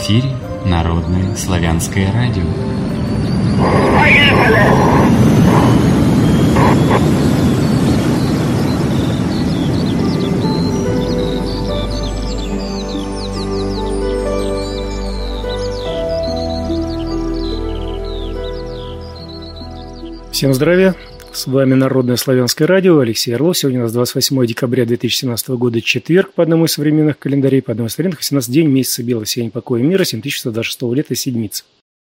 эфире Народное славянское радио. Поехали! Всем здравия! С вами Народное славянское радио, Алексей Орлов. Сегодня у нас 28 декабря 2017 года, четверг, по одному из современных календарей, по одному из старинных, 18 день месяца белого сияния покоя мира, 7126 лета, седмица.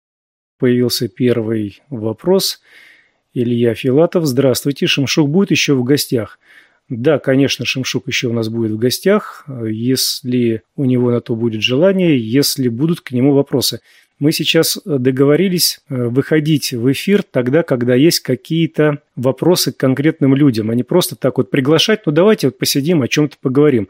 Появился первый вопрос. Илья Филатов. Здравствуйте. Шемшук будет еще в гостях? Да, конечно, Шемшук еще у нас будет в гостях, если у него на то будет желание, если будут к нему вопросы. Мы сейчас договорились выходить в эфир тогда, когда есть какие-то вопросы к конкретным людям, а не просто так вот приглашать, ну давайте вот посидим, о чем-то поговорим.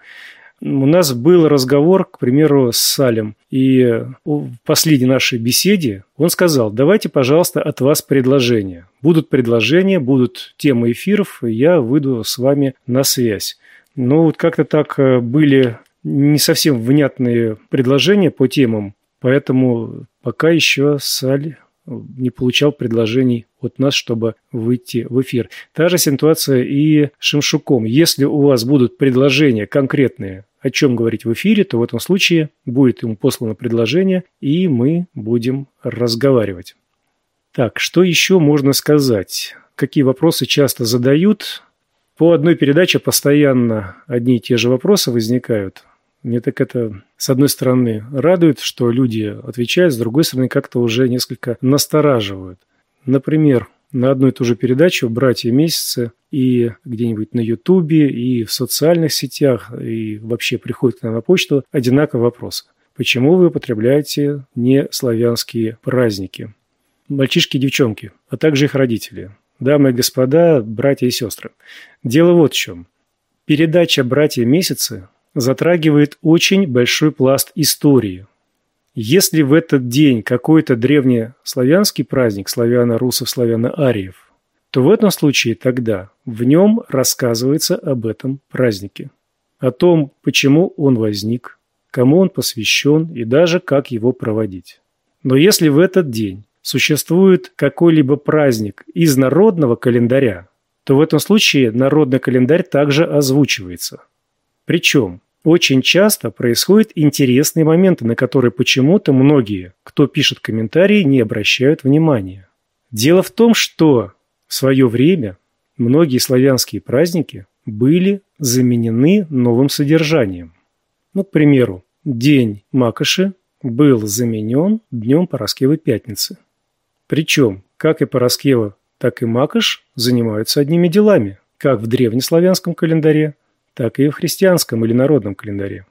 У нас был разговор, к примеру, с Салем, и в последней нашей беседе он сказал: давайте, пожалуйста, от вас предложения. Будут предложения, будут темы эфиров, и я выйду с вами на связь. Но вот как-то так были не совсем внятные предложения по темам, поэтому пока еще Саль не получал предложений от нас, чтобы выйти в эфир. Та же ситуация и с Шемшуком. Если у вас будут предложения конкретные, о чем говорить в эфире, то в этом случае будет ему послано предложение, и мы будем разговаривать. Так, что еще можно сказать? Какие вопросы часто задают? По одной передаче постоянно одни и те же вопросы возникают. Мне так это, с одной стороны, радует, что люди отвечают, с другой стороны, как-то уже несколько настораживают. Например, на одну и ту же передачу «Братья Месяцы» и где-нибудь на Ютубе, и в социальных сетях, и вообще приходит к нам на почту одинаковый вопрос. Почему вы употребляете неславянские праздники? Мальчишки и девчонки, а также их родители. Дамы и господа, братья и сестры. Дело вот в чем. Передача «Братья Месяцы» затрагивает очень большой пласт истории. Если в этот день какой-то древнеславянский праздник славяно-русов, славяно-ариев, то в этом случае тогда в нем рассказывается об этом празднике. О том, почему он возник, кому он посвящен и даже как его проводить. Но если в этот день существует какой-либо праздник из народного календаря, то в этом случае народный календарь также озвучивается. Причем очень часто происходят интересные моменты, на которые почему-то многие, кто пишет комментарии, не обращают внимания. Дело в том, что в свое время многие славянские праздники были заменены новым содержанием. Ну, к примеру, День Макоши был заменен Днем Параскевы Пятницы. Причем, как и Параскева, так и Макош занимаются одними делами, как в древнеславянском календаре, так и в христианском или народном календаре.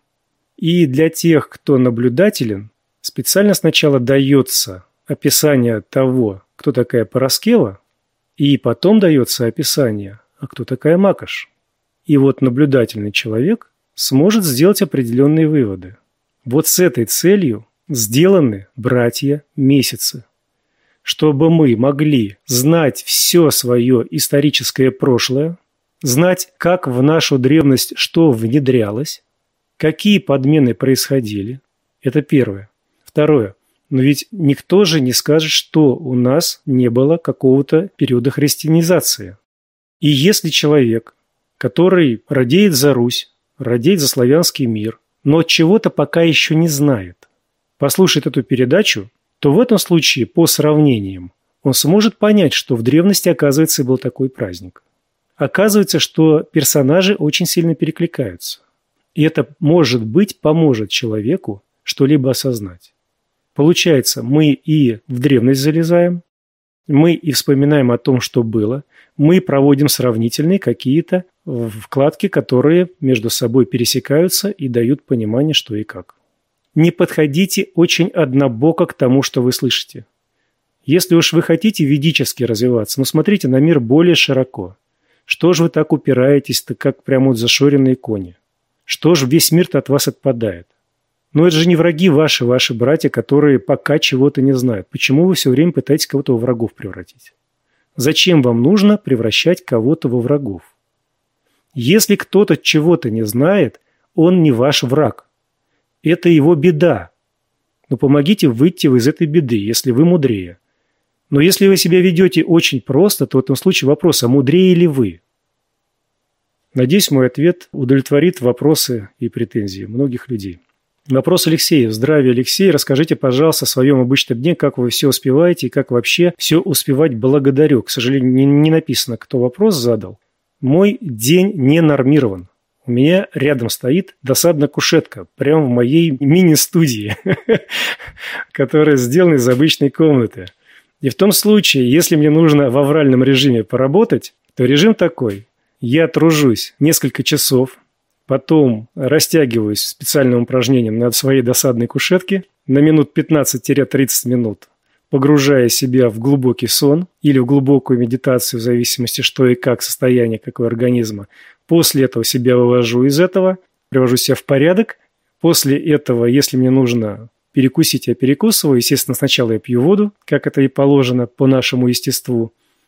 И для тех, кто наблюдателен, специально сначала дается описание того, кто такая Параскева, и потом дается описание, а кто такая Макош. И вот наблюдательный человек сможет сделать определенные выводы. Вот с этой целью сделаны братья Месяцы. Чтобы мы могли знать все свое историческое прошлое, знать, как в нашу древность что внедрялось, какие подмены происходили. Это первое. Второе. Но ведь никто же не скажет, что у нас не было какого-то периода христианизации. И если человек, который радеет за Русь, радеет за славянский мир, но чего-то пока еще не знает, послушает эту передачу, то в этом случае, по сравнениям, он сможет понять, что в древности, оказывается, был такой праздник. Оказывается, что персонажи очень сильно перекликаются. И это, может быть, поможет человеку что-либо осознать. Получается, мы и в древность залезаем, мы и вспоминаем о том, что было, мы проводим сравнительные какие-то вкладки, которые между собой пересекаются и дают понимание, что и как. Не подходите очень однобоко к тому, что вы слышите. Если уж вы хотите ведически развиваться, но смотрите на мир более широко. Что же вы так упираетесь-то, как прямо вот зашоренные кони? Что же весь мир-то от вас отпадает? Но это же не враги ваши братья, которые пока чего-то не знают. Почему вы все время пытаетесь кого-то во врагов превратить? Зачем вам нужно превращать кого-то во врагов? Если кто-то чего-то не знает, он не ваш враг. Это его беда. Но помогите выйти из этой беды, если вы мудрее. Но если вы себя ведете очень просто, то в этом случае вопрос, а мудрее ли вы? Надеюсь, мой ответ удовлетворит вопросы и претензии многих людей. Вопрос Алексея. Здравия, Алексей. Расскажите, пожалуйста, о своем обычном дне, как вы все успеваете и как вообще все успевать благодарю. К сожалению, не написано, кто вопрос задал. Мой день не нормирован. У меня рядом стоит досадная кушетка, прямо в моей мини-студии, которая сделана из обычной комнаты. И в том случае, если мне нужно в авральном режиме поработать, то режим такой. Я тружусь несколько часов, потом растягиваюсь специальным упражнением на своей досадной кушетке на минут 15-30 минут, погружая себя в глубокий сон или в глубокую медитацию, в зависимости, что и как, состояние какого организма. После этого себя вывожу из этого, привожу себя в порядок. После этого, если мне нужно перекусить, я перекусываю. Естественно, сначала я пью воду, как это и положено по нашему естеству.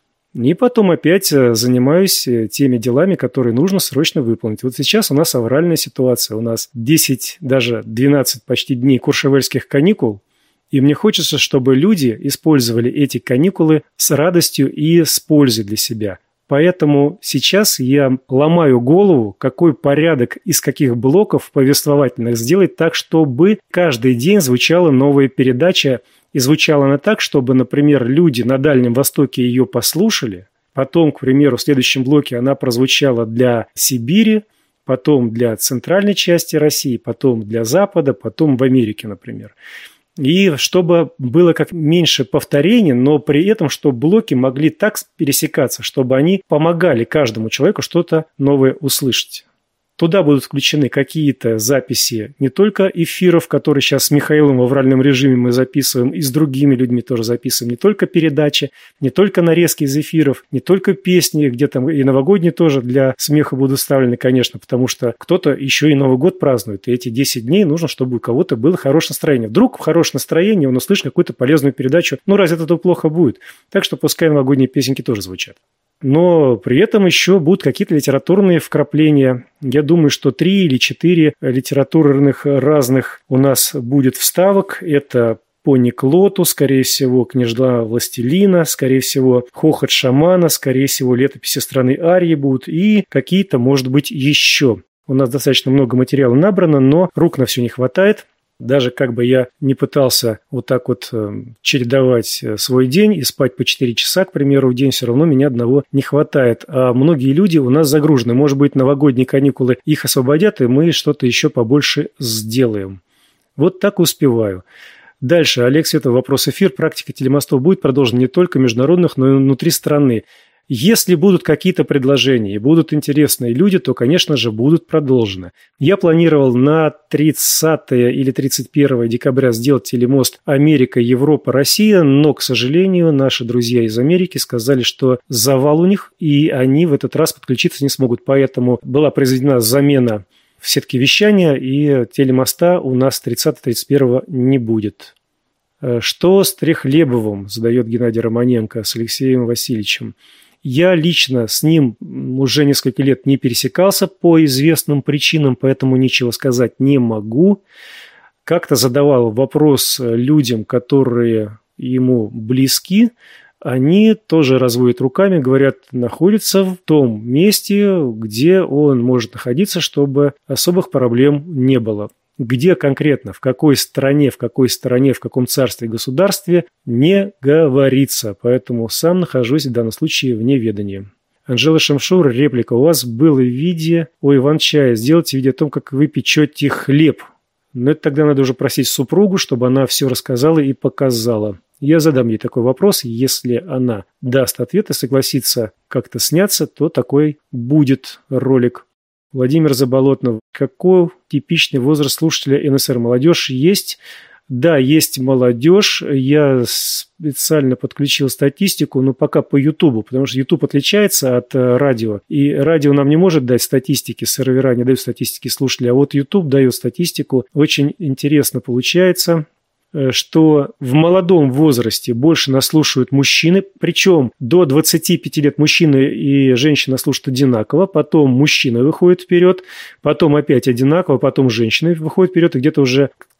И потом опять занимаюсь теми делами, которые нужно срочно выполнить. Вот сейчас у нас авральная ситуация. У нас 10, даже 12 почти дней куршевельских каникул. И мне хочется, чтобы люди использовали эти каникулы с радостью и с пользой для себя. Поэтому сейчас я ломаю голову, какой порядок из каких блоков повествовательных сделать так, чтобы каждый день звучала новая передача. И звучала она так, чтобы, например, люди на Дальнем Востоке ее послушали. Потом, к примеру, в следующем блоке она прозвучала для Сибири, потом для центральной части России, потом для Запада, потом в Америке, например. И чтобы было как меньше повторений, но при этом, чтобы блоки могли так пересекаться, чтобы они помогали каждому человеку что-то новое услышать. Туда будут включены какие-то записи не только эфиров, которые сейчас с Михаилом в авральном режиме мы записываем, и с другими людьми тоже записываем, не только передачи, не только нарезки из эфиров, не только песни, где там и новогодние тоже для смеха будут вставлены, конечно, потому что кто-то еще и Новый год празднует, и эти 10 дней нужно, чтобы у кого-то было хорошее настроение. Вдруг в хорошем настроении он услышит какую-то полезную передачу, ну разве это плохо будет? Так что пускай новогодние песенки тоже звучат. Но при этом еще будут какие-то литературные вкрапления. Я думаю, что 3 или 4 литературных разных у нас будет вставок. Это «Пони Клоту», скорее всего, «Княжна Властелина», скорее всего, «Хохот шамана», скорее всего, «Летописи страны Арии» будут и какие-то, может быть, еще. У нас достаточно много материала набрано, но рук на все не хватает. Даже как бы я не пытался вот так вот чередовать свой день и спать по 4 часа, к примеру, в день, все равно меня одного не хватает. А многие люди у нас загружены. Может быть, новогодние каникулы их освободят, и мы что-то еще побольше сделаем. Вот так успеваю. Дальше, Олег Светов, вопрос эфир. Практика телемостов будет продолжена не только международных, но и внутри страны. Если будут какие-то предложения и будут интересные люди, то, конечно же, будут продолжены. Я планировал на 30 или 31 декабря сделать телемост Америка, Европа, Россия, но, к сожалению, наши друзья из Америки сказали, что завал у них, и они в этот раз подключиться не смогут. Поэтому была произведена замена в сетке вещания, и телемоста у нас 30-31 не будет. Что с Трехлебовым, задает Геннадий Романенко, с Алексеем Васильевичем. Я лично с ним уже несколько лет не пересекался по известным причинам, поэтому ничего сказать не могу. Как-то задавал вопрос людям, которые ему близки. Они тоже разводят руками, говорят, находится в том месте, где он может находиться, чтобы особых проблем не было. Где конкретно, в какой стране, в каком царстве и государстве, не говорится. Поэтому сам нахожусь в данном случае в неведании. Анжела Шамшур, реплика. У вас было видео о Иван-чае. Сделайте видео о том, как вы печете хлеб. Но это тогда надо уже просить супругу, чтобы она все рассказала и показала. Я задам ей такой вопрос. Если она даст ответ и согласится как-то сняться, то такой будет ролик. Владимир Заболотнов. Какой типичный возраст слушателя НСР? Молодежь есть? Да, есть молодежь. Я специально подключил статистику, но пока по Ютубу, потому что Ютуб отличается от радио. И радио нам не может дать статистики, сервера не дают статистики слушателей, а вот Ютуб дает статистику. Очень интересно получается. что в молодом возрасте больше нас слушают мужчины, причем до 25 лет мужчины и женщина слушают одинаково, потом мужчина выходит вперед, потом опять одинаково, потом женщины выходят вперед, и где-то уже к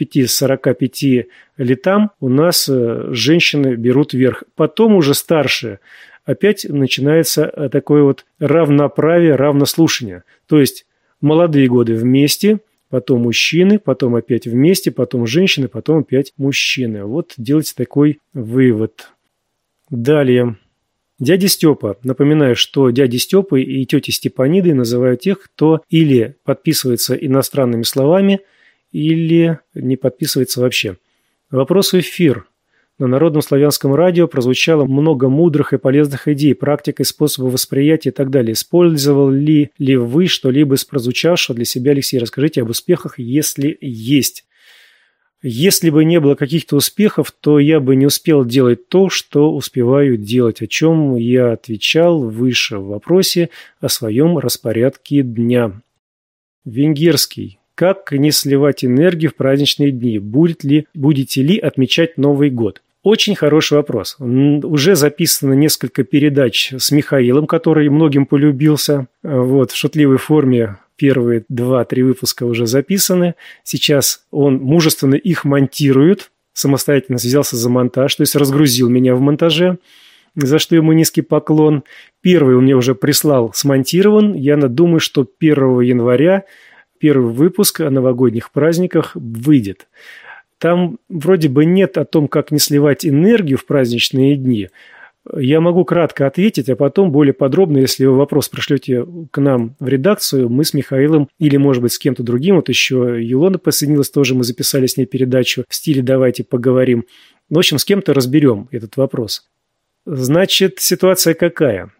35-45 летам у нас женщины берут верх. Потом уже старше опять начинается такое вот равноправие, равнослушание. То есть молодые годы вместе, потом мужчины, потом опять вместе, потом женщины, потом опять мужчины. Вот делайте такой вывод. Далее. Дядя Степа. Напоминаю, что дяди Степы и тети Степаниды называют тех, кто или подписывается иностранными словами, или не подписывается вообще. Вопрос в эфир. На Народном славянском радио прозвучало много мудрых и полезных идей, практик и способов восприятия и так далее. Использовали ли вы что-либо из прозвучавшего для себя, Алексей? Расскажите об успехах, если есть. Если бы не было каких-то успехов, то я бы не успел делать то, что успеваю делать, о чем я отвечал выше в вопросе о своем распорядке дня. Венгерский. Как не сливать энергию в праздничные дни? Будете ли отмечать Новый год? Очень хороший вопрос. Уже записано несколько передач с Михаилом, который многим полюбился. В шутливой форме первые 2-3 выпуска уже записаны. Сейчас он мужественно их монтирует, самостоятельно взялся за монтаж, то есть разгрузил меня в монтаже, за что ему низкий поклон. Первый он мне уже прислал, смонтирован. Я думаю, что 1 января первый выпуск о новогодних праздниках выйдет. Там вроде бы нет о том, как не сливать энергию в праздничные дни. Я могу кратко ответить, а потом более подробно, если вы вопрос пришлете к нам в редакцию, мы с Михаилом или, может быть, с кем-то другим, вот еще Илона присоединилась тоже, мы записали с ней передачу в стиле «Давайте поговорим». В общем, с кем-то разберем этот вопрос. Значит, ситуация какая?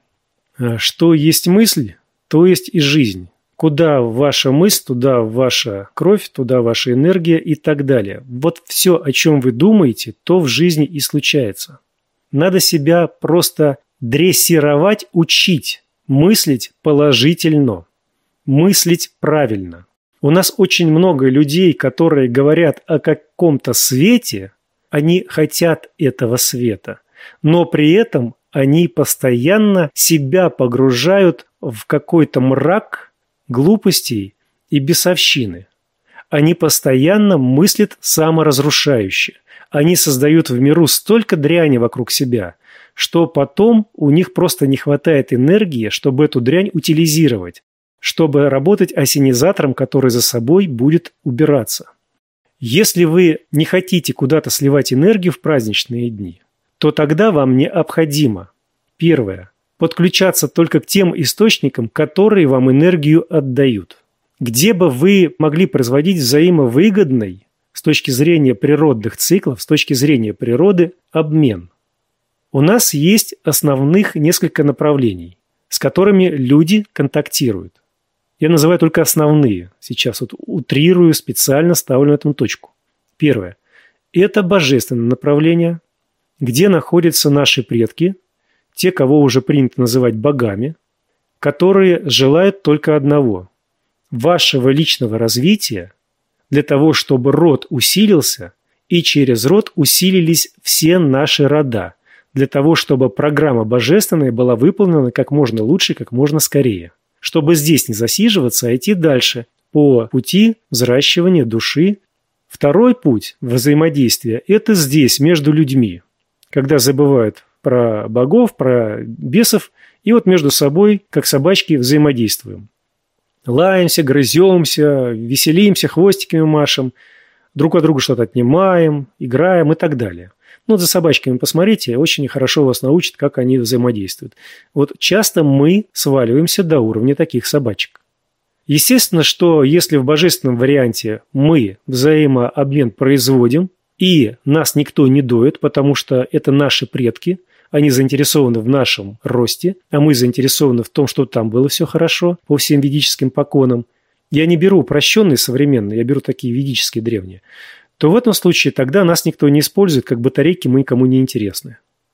Что есть мысль, то есть и жизнь. Куда ваша мысль, туда ваша кровь, туда ваша энергия и так далее. Вот все, о чем вы думаете, то в жизни и случается. Надо себя просто дрессировать, учить, мыслить положительно, мыслить правильно. У нас очень много людей, которые говорят о каком-то свете, они хотят этого света, но при этом они постоянно себя погружают в какой-то мрак глупостей и бесовщины. Они постоянно мыслят саморазрушающе. Они создают в миру столько дряни вокруг себя, что потом у них просто не хватает энергии, чтобы эту дрянь утилизировать, чтобы работать ассенизатором, который за собой будет убираться. Если вы не хотите куда-то сливать энергию в праздничные дни, то тогда вам необходимо, первое, подключаться только к тем источникам, которые вам энергию отдают. Где бы вы могли производить взаимовыгодный, с точки зрения природных циклов, с точки зрения природы, обмен. У нас есть основных несколько направлений, с которыми люди контактируют. Я называю только основные. Сейчас утрирую, специально ставлю на эту точку. Первое. Это божественное направление, где находятся наши предки, те, кого уже принято называть богами, которые желают только одного – вашего личного развития для того, чтобы род усилился, и через род усилились все наши рода, для того, чтобы программа божественная была выполнена как можно лучше, как можно скорее. Чтобы здесь не засиживаться, а идти дальше по пути взращивания души. Второй путь взаимодействия – это здесь, между людьми, когда забывают про богов, про бесов, и вот между собой, как собачки, взаимодействуем. Лаемся, грыземся, веселимся, хвостиками машем, друг от друга что-то отнимаем, играем и так далее. Ну, за собачками посмотрите, очень хорошо вас научат, как они взаимодействуют. Вот часто мы сваливаемся до уровня таких собачек. Естественно, что если в божественном варианте мы взаимообмен производим, и нас никто не доит, потому что это наши предки, они заинтересованы в нашем росте, а мы заинтересованы в том, чтобы там было все хорошо, по всем ведическим поконам. Я не беру упрощенные современные, я беру такие ведические древние. То в этом случае тогда нас никто не использует, как батарейки мы никому не интересны.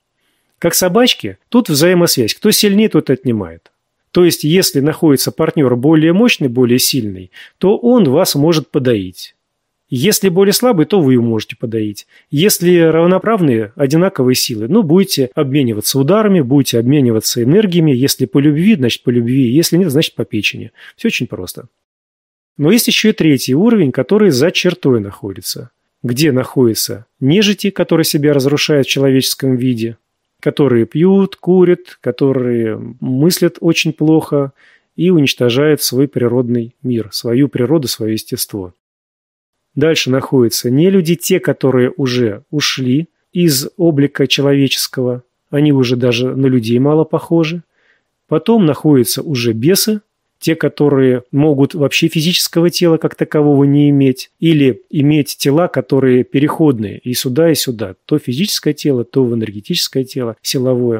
Как собачки, тут взаимосвязь. Кто сильнее, тот отнимает. То есть, если находится партнер более мощный, более сильный, то он вас может подоить. Если более слабый, то вы его можете подоить. Если равноправные, одинаковые силы, будете обмениваться ударами, будете обмениваться энергиями. Если по любви, значит по любви. Если нет, значит по печени. Все очень просто. Но есть еще и третий уровень, который за чертой находится. Где находятся нежити, которые себя разрушают в человеческом виде, которые пьют, курят, которые мыслят очень плохо и уничтожают свой природный мир, свою природу, свое естество. Дальше находятся нелюди, те, которые уже ушли из облика человеческого, они уже даже на людей мало похожи. Потом находятся уже бесы, те, которые могут вообще физического тела как такового не иметь, или иметь тела, которые переходные и сюда, то физическое тело, то в энергетическое тело, силовое.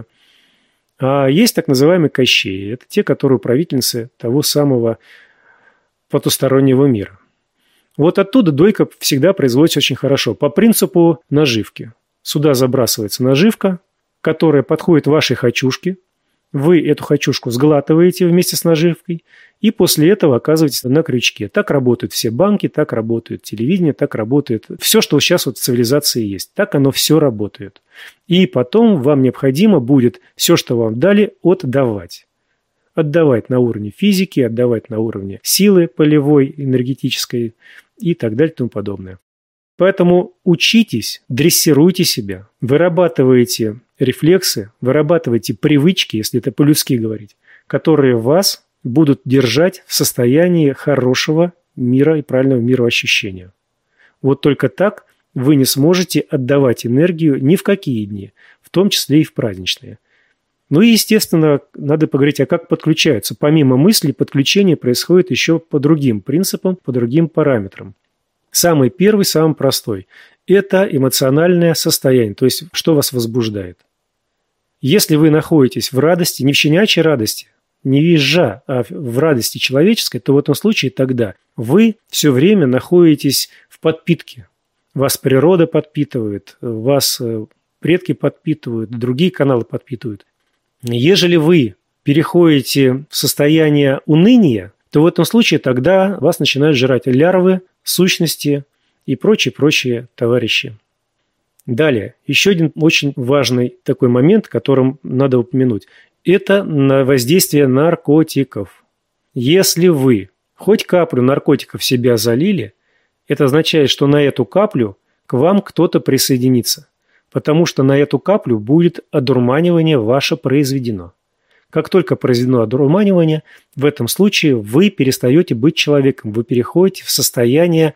А есть так называемые кощеи. Это те, которые правительницы того самого потустороннего мира. Вот оттуда дойка всегда производится очень хорошо. По принципу наживки. Сюда забрасывается наживка, которая подходит вашей хочушке. Вы эту хочушку сглатываете вместе с наживкой, и после этого оказываетесь на крючке. Так работают все банки, так работает телевидение, так работает все, что сейчас в цивилизации есть. Так оно все работает. И потом вам необходимо будет все, что вам дали, отдавать. Отдавать на уровне физики, отдавать на уровне силы полевой, энергетической и так далее и тому подобное. Поэтому учитесь, дрессируйте себя, вырабатывайте рефлексы, вырабатывайте привычки, если это по-людски говорить, которые вас будут держать в состоянии хорошего мира и правильного мироощущения. Вот только так вы не сможете отдавать энергию ни в какие дни, в том числе и в праздничные. Ну и, естественно, надо поговорить, а как подключаются. Помимо мыслей, подключение происходит еще по другим принципам, по другим параметрам. Самый первый, самый простой – это эмоциональное состояние, то есть что вас возбуждает. Если вы находитесь в радости, не в щенячьей радости, не визжа, а в радости человеческой, то в этом случае тогда вы все время находитесь в подпитке. Вас природа подпитывает, вас предки подпитывают, другие каналы подпитывают. Ежели вы переходите в состояние уныния, то в этом случае тогда вас начинают жрать лярвы, сущности и прочие товарищи. Далее, еще один очень важный такой момент, которым надо упомянуть. Это воздействие наркотиков. Если вы хоть каплю наркотиков в себя залили, это означает, что на эту каплю к вам кто-то присоединится, потому что на эту каплю будет одурманивание ваше произведено. Как только произведено одурманивание, в этом случае вы перестаете быть человеком, вы переходите в состояние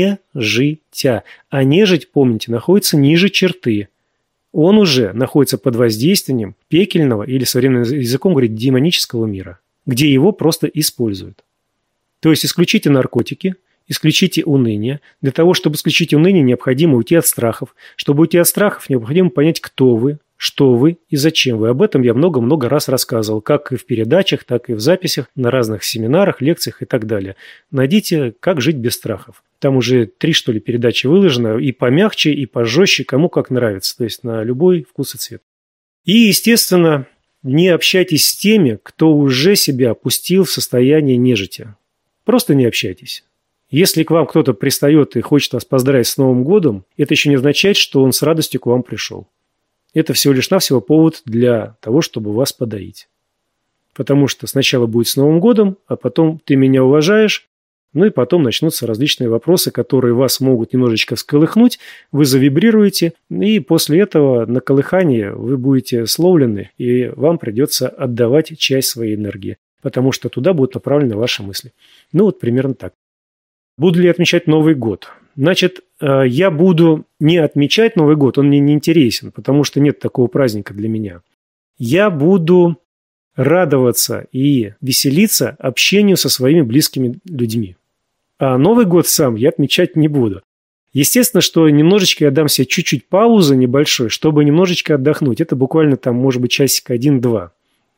нежитя. А нежить, помните, находится ниже черты. Он уже находится под воздействием пекельного, или современным языком говорит, демонического мира, где его просто используют. То есть исключите наркотики, исключите уныние. Для того, чтобы исключить уныние, необходимо уйти от страхов. Чтобы уйти от страхов, необходимо понять, кто вы, что вы и зачем вы. Об этом я много-много раз рассказывал, как и в передачах, так и в записях, на разных семинарах, лекциях и так далее. Найдите «Как жить без страхов». Там уже 3, что ли, передачи выложено, и помягче, и пожестче, кому как нравится. То есть на любой вкус и цвет. И, естественно, не общайтесь с теми, кто уже себя опустил в состояние нежити. Просто не общайтесь. Если к вам кто-то пристает и хочет вас поздравить с Новым годом, это еще не означает, что он с радостью к вам пришел. Это всего лишь навсего повод для того, чтобы вас подоить. Потому что сначала будет с Новым годом, а потом ты меня уважаешь, ну и потом начнутся различные вопросы, которые вас могут немножечко всколыхнуть, вы завибрируете, и после этого на колыхание вы будете словлены, и вам придется отдавать часть своей энергии, потому что туда будут направлены ваши мысли. Ну вот примерно так. Буду ли отмечать Новый год? Значит, я буду не отмечать Новый год, он мне не интересен, потому что нет такого праздника для меня. Я буду радоваться и веселиться общению со своими близкими людьми. А Новый год сам я отмечать не буду. Естественно, что немножечко я дам себе чуть-чуть паузы небольшой, чтобы немножечко отдохнуть. Это буквально там, может быть, часика 1-2.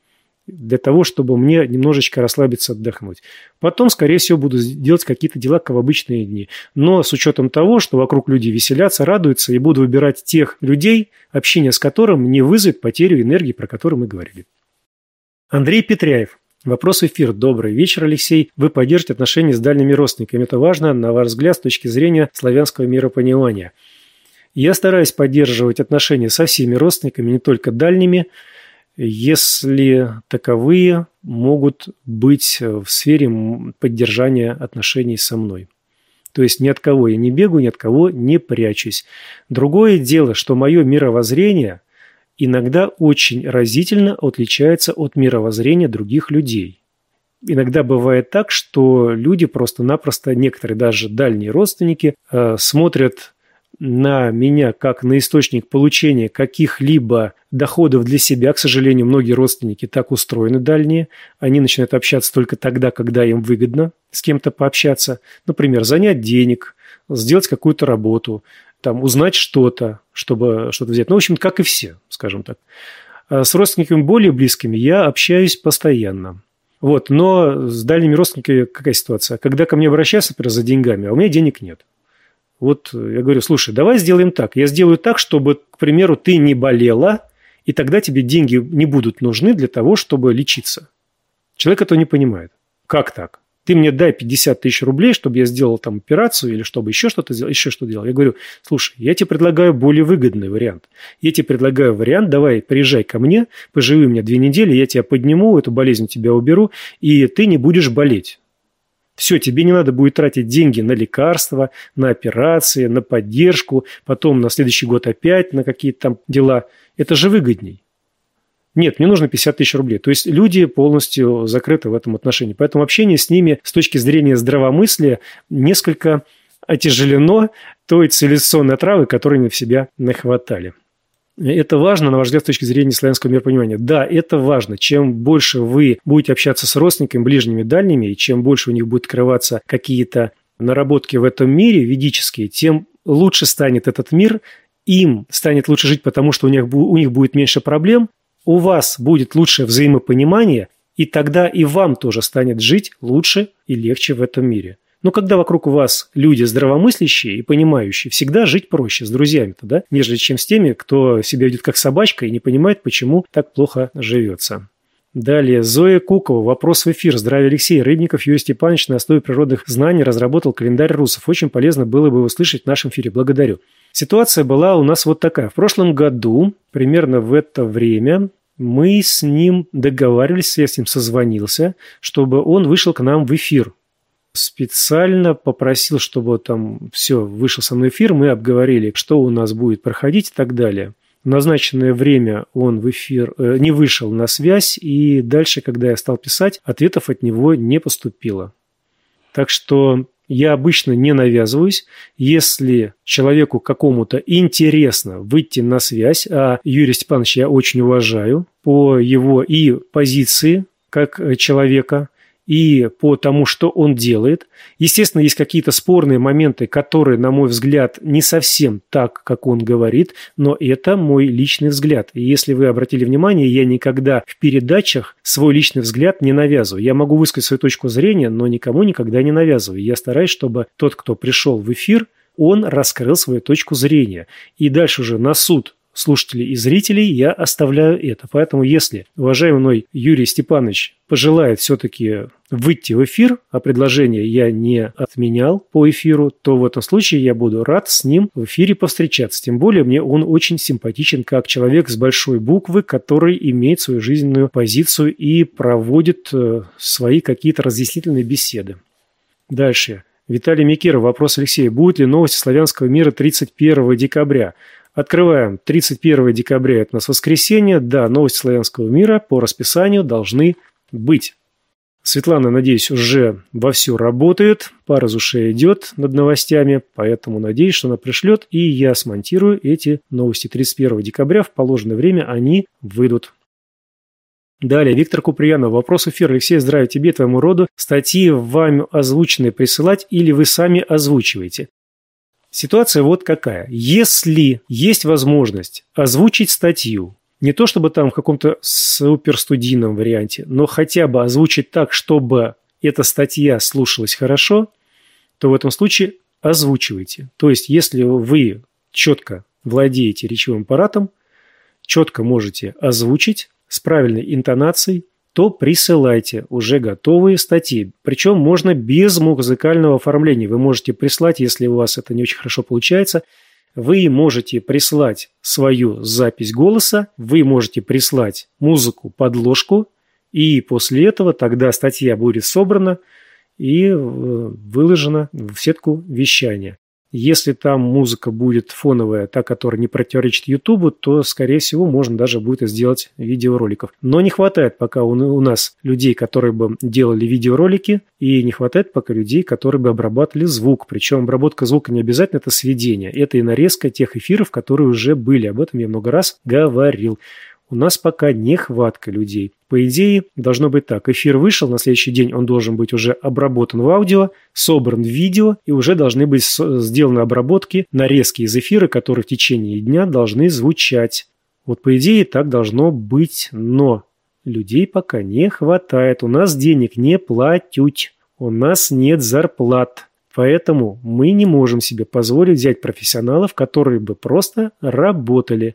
Для того, чтобы мне немножечко расслабиться, отдохнуть. Потом, скорее всего, буду делать какие-то дела, как в обычные дни. Но с учетом того, что вокруг люди веселятся, радуются, и буду выбирать тех людей, общение с которым не вызовет потерю энергии, про которую мы говорили. Андрей Петряев. Вопрос в эфир. Добрый вечер, Алексей. Вы поддержите отношения с дальними родственниками. Это важно, на ваш взгляд, с точки зрения славянского миропонимания. Я стараюсь поддерживать отношения со всеми родственниками, не только дальними, если таковые могут быть в сфере поддержания отношений со мной. То есть ни от кого я не бегаю, ни от кого не прячусь. Другое дело, что мое мировоззрение иногда очень разительно отличается от мировоззрения других людей. Иногда бывает так, что люди просто-напросто, некоторые даже дальние родственники, смотрят на меня как на источник получения каких-либо доходов для себя. К сожалению, многие родственники так устроены дальние. Они начинают общаться только тогда, когда им выгодно с кем-то пообщаться. Например, занять денег, сделать какую-то работу, узнать что-то, чтобы что-то взять. В общем, как и все, скажем так. С родственниками более близкими я общаюсь постоянно. Но с дальними родственниками какая ситуация? Когда ко мне обращаются, например, за деньгами, а у меня денег нет. Я говорю, слушай, давай сделаем так. Я сделаю так, чтобы, к примеру, ты не болела, и тогда тебе деньги не будут нужны для того, чтобы лечиться. Человек этого не понимает. Как так? Ты мне дай 50 тысяч рублей, чтобы я сделал операцию или чтобы еще что-то сделал, еще что делал. Я говорю, слушай, я тебе предлагаю более выгодный вариант. Я тебе предлагаю вариант, давай приезжай ко мне, поживи у меня 2 недели, я тебя подниму, эту болезнь у тебя уберу, и ты не будешь болеть. Все, тебе не надо будет тратить деньги на лекарства, на операции, на поддержку, потом на следующий год опять на какие-то дела. Это же выгодней. Нет, мне нужно 50 тысяч рублей. То есть люди полностью закрыты в этом отношении. Поэтому общение с ними с точки зрения здравомыслия несколько отяжелено той цивилизационной отравы, которую они в себя нахватали. Это важно, на ваш взгляд, с точки зрения славянского миропонимания. Да, это важно. Чем больше вы будете общаться с родственниками, ближними, дальними, и чем больше у них будет открываться какие-то наработки в этом мире ведические, тем лучше станет этот мир, им станет лучше жить, потому что у них будет меньше проблем, у вас будет лучшее взаимопонимание, и тогда и вам тоже станет жить лучше и легче в этом мире. Когда вокруг вас люди здравомыслящие и понимающие, всегда жить проще с друзьями-то, да, нежели чем с теми, кто себя ведет как собачка и не понимает, почему так плохо живется. Далее. Зоя Кукова. Вопрос в эфир. Здравия, Алексей. Рыбников Юрий Степанович на основе природных знаний разработал календарь русов. Очень полезно было бы его слышать в нашем эфире. Благодарю. Ситуация была у нас такая. В прошлом году, примерно в это время, мы с ним договаривались, я с ним созвонился, чтобы он вышел к нам в эфир. Специально попросил, чтобы все, вышел со мной эфир, мы обговорили, что у нас будет проходить и так далее. В назначенное время он в эфир не вышел на связь, и дальше, когда я стал писать, ответов от него не поступило. Так что я обычно не навязываюсь. Если человеку какому-то интересно выйти на связь, а Юрия Степановича я очень уважаю по его и позиции как человека, и по тому, что он делает. Естественно, есть какие-то спорные моменты, которые, на мой взгляд, не совсем так, как он говорит, но это мой личный взгляд. И если вы обратили внимание, я никогда в передачах свой личный взгляд не навязываю. Я могу высказать свою точку зрения, но никому никогда не навязываю. Я стараюсь, чтобы тот, кто пришел в эфир, он раскрыл свою точку зрения. И дальше уже на суд слушателей и зрителей я оставляю это. Поэтому, если уважаемый мной Юрий Степанович пожелает все-таки выйти в эфир, а предложение я не отменял по эфиру, то в этом случае я буду рад с ним в эфире повстречаться. Тем более, мне он очень симпатичен как человек с большой буквы, который имеет свою жизненную позицию и проводит свои какие-то разъяснительные беседы. Дальше. Виталий Микеров. Вопрос Алексея. Будут ли новости славянского мира 31 декабря? Открываем. 31 декабря – это у нас воскресенье. Да, новости славянского мира по расписанию должны быть. Светлана, надеюсь, уже вовсю работает. Пар из ушей идет над новостями, поэтому надеюсь, что она пришлет, и я смонтирую эти новости 31 декабря. В положенное время они выйдут. Далее, Виктор Куприянов. Вопрос эфира. Алексей, здравия тебе и твоему роду. Статьи вами озвученные присылать или вы сами озвучиваете? Ситуация какая. Если есть возможность озвучить статью, не то чтобы в каком-то суперстудийном варианте, но хотя бы озвучить так, чтобы эта статья слушалась хорошо, то в этом случае озвучивайте. То есть, если вы четко владеете речевым аппаратом, четко можете озвучить с правильной интонацией то присылайте уже готовые статьи. Причем можно без музыкального оформления. Вы можете прислать, если у вас это не очень хорошо получается, вы можете прислать свою запись голоса, вы можете прислать музыку, подложку, и после этого тогда статья будет собрана и выложена в сетку вещания. Если там музыка будет фоновая, та, которая не противоречит Ютубу, то, скорее всего, можно даже будет сделать видеороликов. Но не хватает пока у нас людей, которые бы делали видеоролики, и не хватает пока людей, которые бы обрабатывали звук. Причем обработка звука не обязательно это сведение, это и нарезка тех эфиров, которые уже были. Об этом я много раз говорил. У нас пока нехватка людей. По идее, должно быть так. Эфир вышел, на следующий день он должен быть уже обработан в аудио, собран в видео, и уже должны быть сделаны обработки, нарезки из эфира, которые в течение дня должны звучать. Вот по идее так должно быть, но людей пока не хватает. У нас денег не платят, у нас нет зарплат. Поэтому мы не можем себе позволить взять профессионалов, которые бы просто работали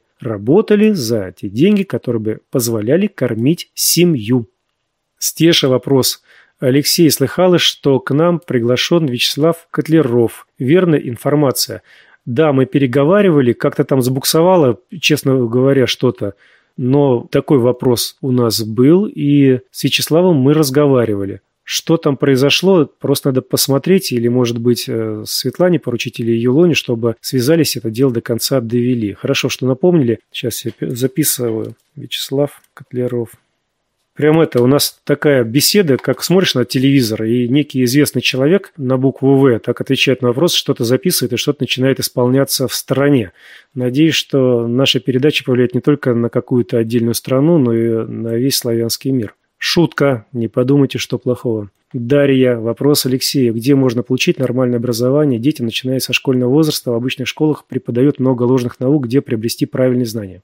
за те деньги, которые бы позволяли кормить семью. Стеша вопрос. Алексей, слыхала, что к нам приглашен Вячеслав Котляров. Верная информация? Да, мы переговаривали, как-то там забуксовало, честно говоря, что-то. Но такой вопрос у нас был, и с Вячеславом мы разговаривали. Что там произошло, просто надо посмотреть, или, может быть, Светлане поручить, или Юлоне, чтобы связались, это дело до конца довели. Хорошо, что напомнили. Сейчас я записываю. Вячеслав Котляров. Прям это, у нас такая беседа, как смотришь на телевизор, и некий известный человек на букву «В» так отвечает на вопрос, что-то записывает, и что-то начинает исполняться в стране. Надеюсь, что наша передача повлияет не только на какую-то отдельную страну, но и на весь славянский мир. Шутка, не подумайте, что плохого. Дарья, вопрос Алексею. Где можно получить нормальное образование? Дети, начиная со школьного возраста, в обычных школах преподают много ложных наук, где приобрести правильные знания.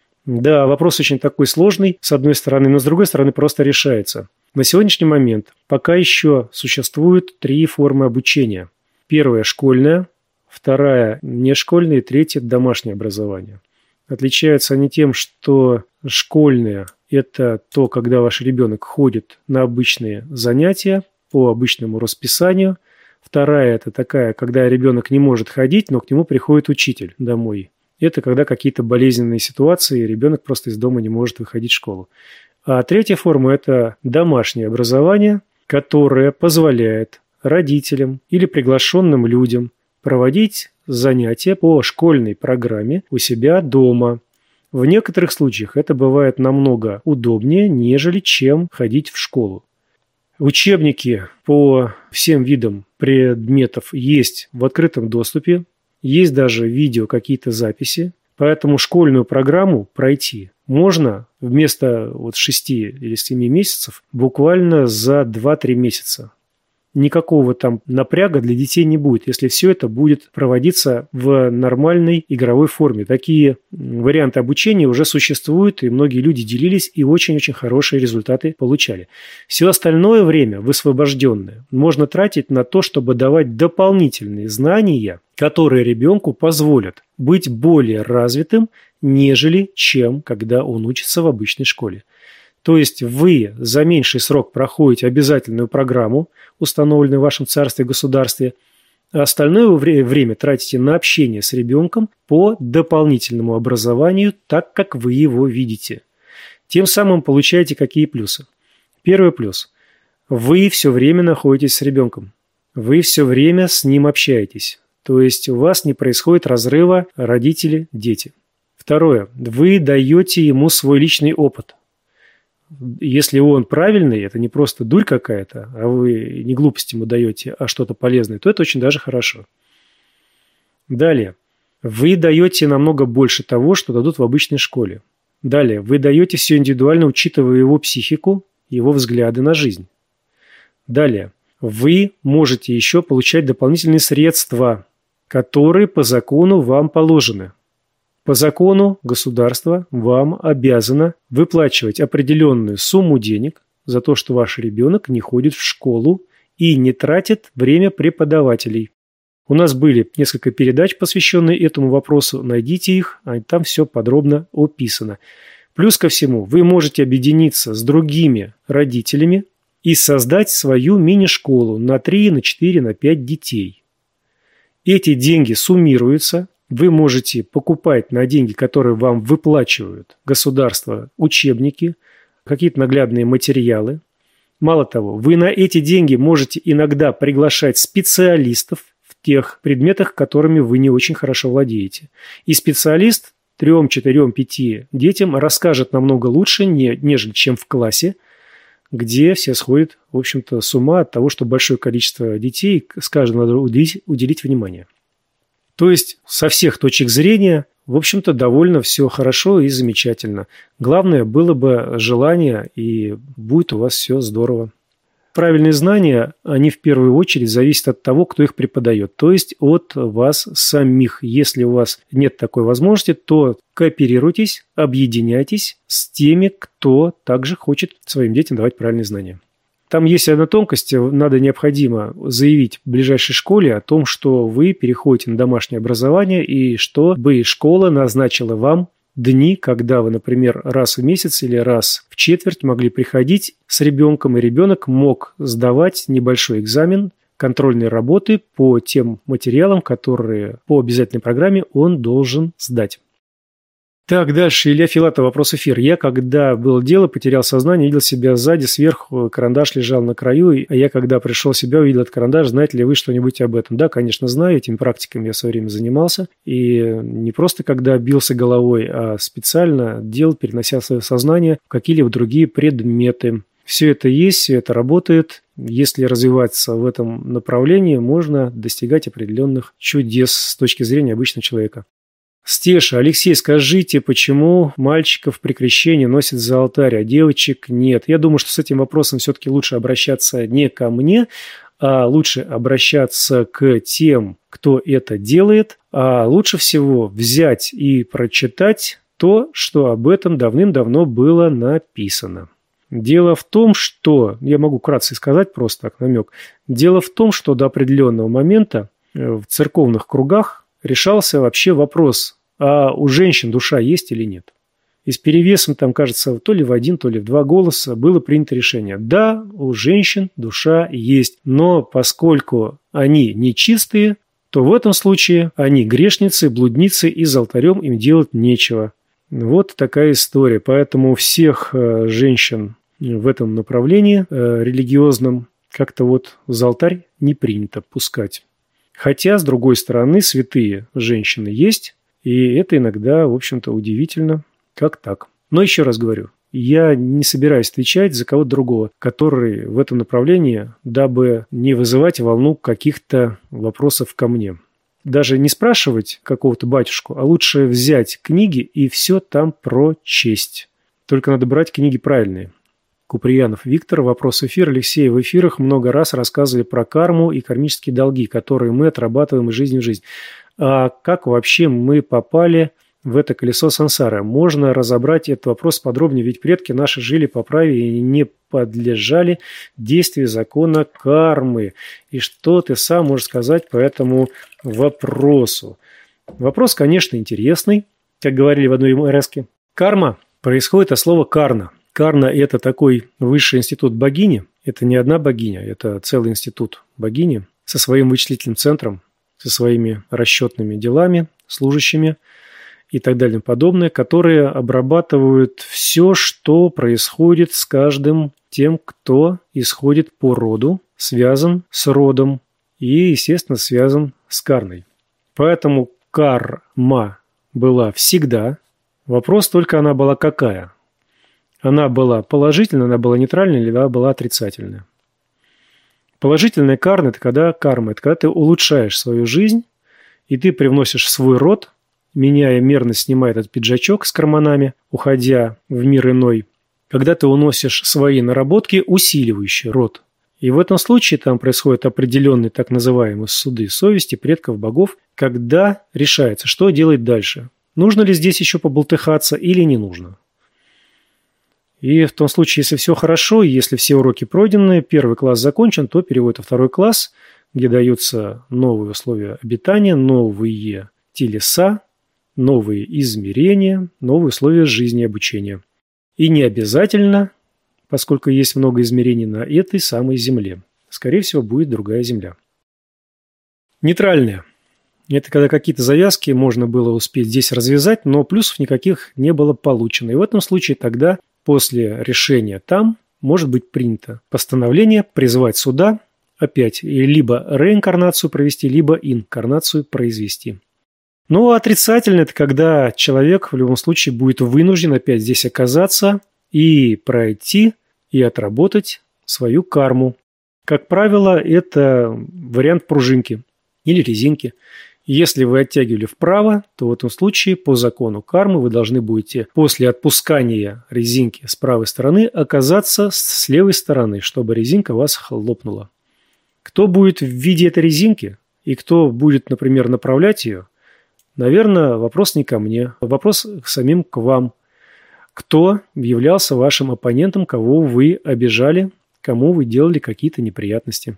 Да, вопрос очень такой сложный, с одной стороны, но с другой стороны просто решается. На сегодняшний момент пока еще существует 3 формы обучения. Первая – школьная, вторая – нешкольная и третья – домашнее образование. Отличаются они тем, что школьное – это то, когда ваш ребенок ходит на обычные занятия по обычному расписанию. Вторая – это такая, когда ребенок не может ходить, но к нему приходит учитель домой. Это когда какие-то болезненные ситуации, и ребенок просто из дома не может выходить в школу. А третья форма – это домашнее образование, которое позволяет родителям или приглашенным людям проводить занятия по школьной программе у себя дома. В некоторых случаях это бывает намного удобнее, нежели чем ходить в школу. Учебники по всем видам предметов есть в открытом доступе, есть даже видео, какие-то записи, поэтому школьную программу пройти можно вместо 6 или 7 месяцев буквально за 2-3 месяца. Никакого там напряга для детей не будет, если все это будет проводиться в нормальной игровой форме. Такие варианты обучения уже существуют, и многие люди делились и очень-очень хорошие результаты получали. Все остальное время, высвобожденное, можно тратить на то, чтобы давать дополнительные знания, которые ребенку позволят быть более развитым, нежели чем когда он учится в обычной школе. То есть вы за меньший срок проходите обязательную программу, установленную в вашем царстве и государстве, а остальное время тратите на общение с ребенком по дополнительному образованию, так как вы его видите. Тем самым получаете какие плюсы? Первый плюс. Вы все время находитесь с ребенком. Вы все время с ним общаетесь. То есть у вас не происходит разрыва родители-дети. Второе. Вы даете ему свой личный опыт. Если он правильный, это не просто дурь какая-то, а вы не глупость ему даете, а что-то полезное, то это очень даже хорошо. Далее. Вы даете намного больше того, что дадут в обычной школе. Далее. Вы даете все индивидуально, учитывая его психику, его взгляды на жизнь. Далее. Вы можете еще получать дополнительные средства, которые по закону вам положены. По закону государство вам обязано выплачивать определенную сумму денег за то, что ваш ребенок не ходит в школу и не тратит время преподавателей. У нас были несколько передач, посвященные этому вопросу. Найдите их, там все подробно описано. Плюс ко всему, вы можете объединиться с другими родителями и создать свою мини-школу на 3, на 4, на 5 детей. Эти деньги суммируются. Вы можете покупать на деньги, которые вам выплачивают государство, учебники, какие-то наглядные материалы. Мало того, вы на эти деньги можете иногда приглашать специалистов в тех предметах, которыми вы не очень хорошо владеете. И специалист 3, 4, 5 детям расскажет намного лучше, нежели чем в классе, где все сходят, в общем-то, с ума от того, что большое количество детей, с каждым надо уделить внимание. То есть, со всех точек зрения, в общем-то, довольно все хорошо и замечательно. Главное, было бы желание, и будет у вас все здорово. Правильные знания, они в первую очередь зависят от того, кто их преподает, то есть от вас самих. Если у вас нет такой возможности, то кооперируйтесь, объединяйтесь с теми, кто также хочет своим детям давать правильные знания. Там есть одна тонкость, необходимо заявить в ближайшей школе о том, что вы переходите на домашнее образование и чтобы школа назначила вам дни, когда вы, например, раз в месяц или раз в четверть могли приходить с ребенком, и ребенок мог сдавать небольшой экзамен контрольной работы по тем материалам, которые по обязательной программе он должен сдать. Так, дальше. Илья Филатов, вопрос эфир. Я, когда было дело, потерял сознание, видел себя сзади, сверху, карандаш лежал на краю, а я, когда пришел в себя, увидел этот карандаш. Знаете ли вы что-нибудь об этом? Да, конечно, знаю, этими практиками я в свое время занимался. И не просто когда бился головой, а специально делал, перенося свое сознание в какие-либо другие предметы. Все это есть, все это работает. Если развиваться в этом направлении, можно достигать определенных чудес с точки зрения обычного человека. Стеша, Алексей, скажите, почему мальчиков при крещении носят за алтарь, а девочек нет? Я думаю, что с этим вопросом все-таки лучше обращаться не ко мне, а лучше обращаться к тем, кто это делает. А лучше всего взять и прочитать то, что об этом давным-давно было написано. Дело в том, что, я могу вкратце сказать, просто так намек, дело в том, что до определенного момента в церковных кругах решался вообще вопрос, а у женщин душа есть или нет. И с перевесом, там, кажется, то ли в 1, то ли в 2 голоса было принято решение. Да, у женщин душа есть, но поскольку они нечистые, то в этом случае они грешницы, блудницы, и за алтарем им делать нечего. Вот такая история. Поэтому всех женщин в этом направлении религиозном как-то вот за алтарь не принято пускать. Хотя, с другой стороны, святые женщины есть, и это иногда, в общем-то, удивительно, как так. Но еще раз говорю, я не собираюсь отвечать за кого-то другого, который в этом направлении, дабы не вызывать волну каких-то вопросов ко мне. Даже не спрашивать какого-то батюшку, а лучше взять книги и все там прочесть. Только надо брать книги правильные. Куприянов Виктор, вопрос эфир. Алексей, в эфирах много раз рассказывали про карму и кармические долги, которые мы отрабатываем из жизни в жизнь. А как вообще мы попали в это колесо сансары? Можно разобрать этот вопрос подробнее, ведь предки наши жили по праве и не подлежали действию закона кармы. И что ты сам можешь сказать по этому вопросу? Вопрос, конечно, интересный, как говорили в одной юмореске. Карма происходит от слова «карна». Карна – это такой высший институт богини. Это не одна богиня, это целый институт богини со своим вычислительным центром, со своими расчетными делами, служащими и так далее и подобное, которые обрабатывают все, что происходит с каждым тем, кто исходит по роду, связан с родом и, естественно, связан с карной. Поэтому карма была всегда. Вопрос только она была какая? Она была положительная, она была нейтральная или она была отрицательная? Положительная карма – это когда ты улучшаешь свою жизнь, и ты привносишь в свой род, меняя мерно, снимая этот пиджачок с карманами, уходя в мир иной, когда ты уносишь свои наработки, усиливающие род. И в этом случае там происходят определенные так называемые суды совести предков богов, когда решается, что делать дальше. Нужно ли здесь еще поболтыхаться или не нужно. И в том случае, если все хорошо, если все уроки пройдены, 1 класс закончен, то перевод во 2 класс, где даются новые условия обитания, новые телеса, новые измерения, новые условия жизни и обучения. И не обязательно, поскольку есть много измерений на этой самой Земле. Скорее всего, будет другая Земля. Нейтральная. Это когда какие-то завязки можно было успеть здесь развязать, но плюсов никаких не было получено. И в этом случае тогда, после решения там, может быть принято постановление призвать суда опять и либо реинкарнацию провести, либо инкарнацию произвести. Ну, а отрицательно – это когда человек в любом случае будет вынужден опять здесь оказаться и пройти, и отработать свою карму. Как правило, это вариант пружинки или резинки. Если вы оттягивали вправо, то в этом случае по закону кармы вы должны будете после отпускания резинки с правой стороны оказаться с левой стороны, чтобы резинка вас хлопнула. Кто будет в виде этой резинки и кто будет, например, направлять ее, наверное, вопрос не ко мне, вопрос самим к вам. Кто являлся вашим оппонентом, кого вы обижали, кому вы делали какие-то неприятности.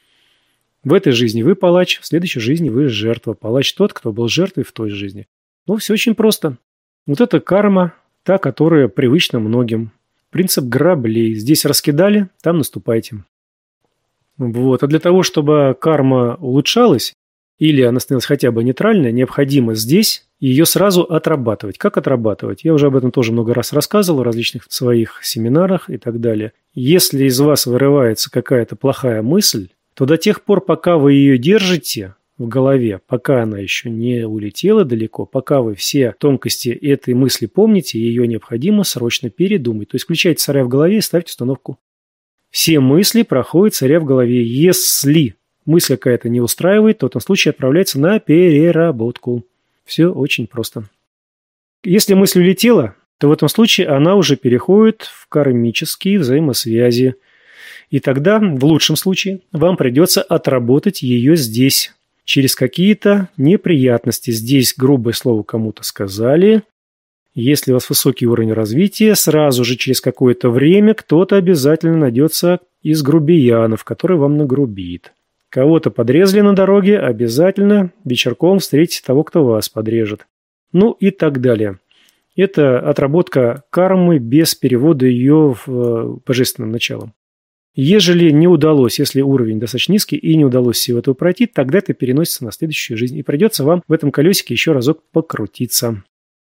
В этой жизни вы палач, в следующей жизни вы жертва. Палач тот, кто был жертвой в той жизни. Ну, все очень просто. Вот это карма, та, которая привычна многим. Принцип граблей. Здесь раскидали, там наступайте. Вот. А для того, чтобы карма улучшалась, или она становилась хотя бы нейтральной, необходимо здесь ее сразу отрабатывать. Как отрабатывать? Я уже об этом тоже много раз рассказывал в различных своих семинарах и так далее. Если из вас вырывается какая-то плохая мысль, то до тех пор, пока вы ее держите в голове, пока она еще не улетела далеко, пока вы все тонкости этой мысли помните, ее необходимо срочно передумать. То есть включайте царя в голове и ставьте установку. Все мысли проходят царя в голове. Если мысль какая-то не устраивает, то в этом случае отправляется на переработку. Все очень просто. Если мысль улетела, то в этом случае она уже переходит в кармические взаимосвязи. И тогда, в лучшем случае, вам придется отработать ее здесь, через какие-то неприятности. Здесь грубое слово кому-то сказали. Если у вас высокий уровень развития, сразу же через какое-то время кто-то обязательно найдется из грубиянов, который вам нагрубит. Кого-то подрезали на дороге, обязательно вечерком встретите того, кто вас подрежет. Ну и так далее. Это отработка кармы без перевода ее в божественным началом. Ежели не удалось, если уровень достаточно низкий и не удалось всего этого пройти, тогда это переносится на следующую жизнь. И придется вам в этом колесике еще разок покрутиться.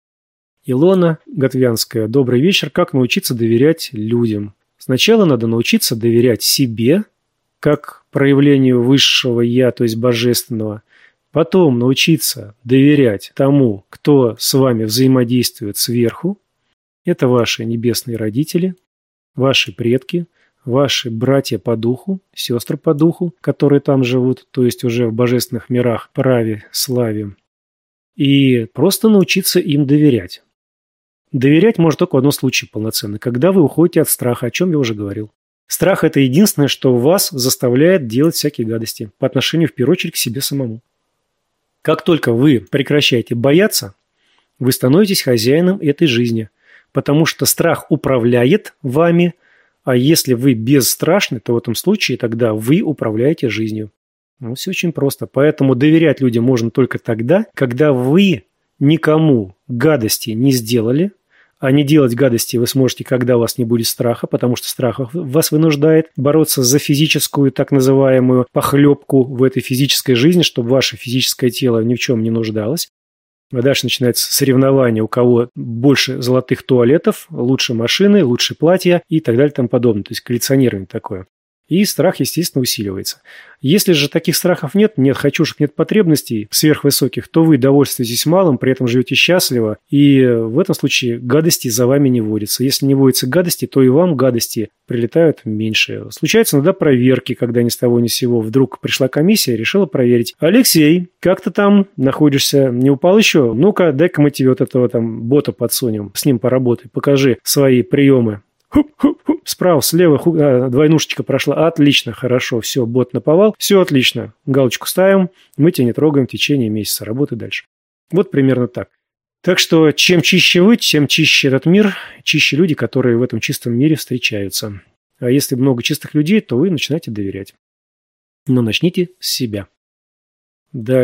Илона Готвянская. Добрый вечер. Как научиться доверять людям? Сначала надо научиться доверять себе, как проявлению высшего «я», то есть божественного. Потом научиться доверять тому, кто с вами взаимодействует сверху. Это ваши небесные родители, ваши предки, ваши братья по духу, сестры по духу, которые там живут, то есть уже в божественных мирах, праве, славе. И просто научиться им доверять. Доверять можно только в одном случае полноценно, когда вы уходите от страха, о чем я уже говорил. Страх – это единственное, что вас заставляет делать всякие гадости по отношению, в первую очередь, к себе самому. Как только вы прекращаете бояться, вы становитесь хозяином этой жизни, потому что страх управляет вами. А если вы бесстрашны, то в этом случае тогда вы управляете жизнью. Ну, все очень просто. Поэтому доверять людям можно только тогда, когда вы никому гадости не сделали. А не делать гадости вы сможете, когда у вас не будет страха, потому что страх вас вынуждает бороться за физическую, так называемую, похлебку в этой физической жизни, чтобы ваше физическое тело ни в чем не нуждалось. А дальше начинается соревнование, у кого больше золотых туалетов, лучше машины, лучше платья и так далее и тому подобное. То есть коллекционирование такое. И страх, естественно, усиливается. Если же таких страхов нет хочушек, нет потребностей сверхвысоких, то вы довольствуетесь малым, при этом живете счастливо, и в этом случае гадости за вами не водятся. Если не водятся гадости, то и вам гадости прилетают меньше. Случаются иногда проверки, когда ни с того ни с сего вдруг пришла комиссия и решила проверить. Алексей, как ты там находишься? Не упал еще? Ну-ка, дай-ка мы тебе вот этого там бота подсунем, с ним поработай, покажи свои приемы. Хуп-хуп-хуп. Справа, слева, двойнушечка прошла. Отлично, хорошо, все, бот наповал. Все отлично. Галочку ставим, мы тебя не трогаем в течение месяца. Работай дальше. Вот примерно так. Так что, чем чище вы, чем чище этот мир, чище люди, которые в этом чистом мире встречаются. А если много чистых людей, то вы начинаете доверять. Но начните с себя. Далее.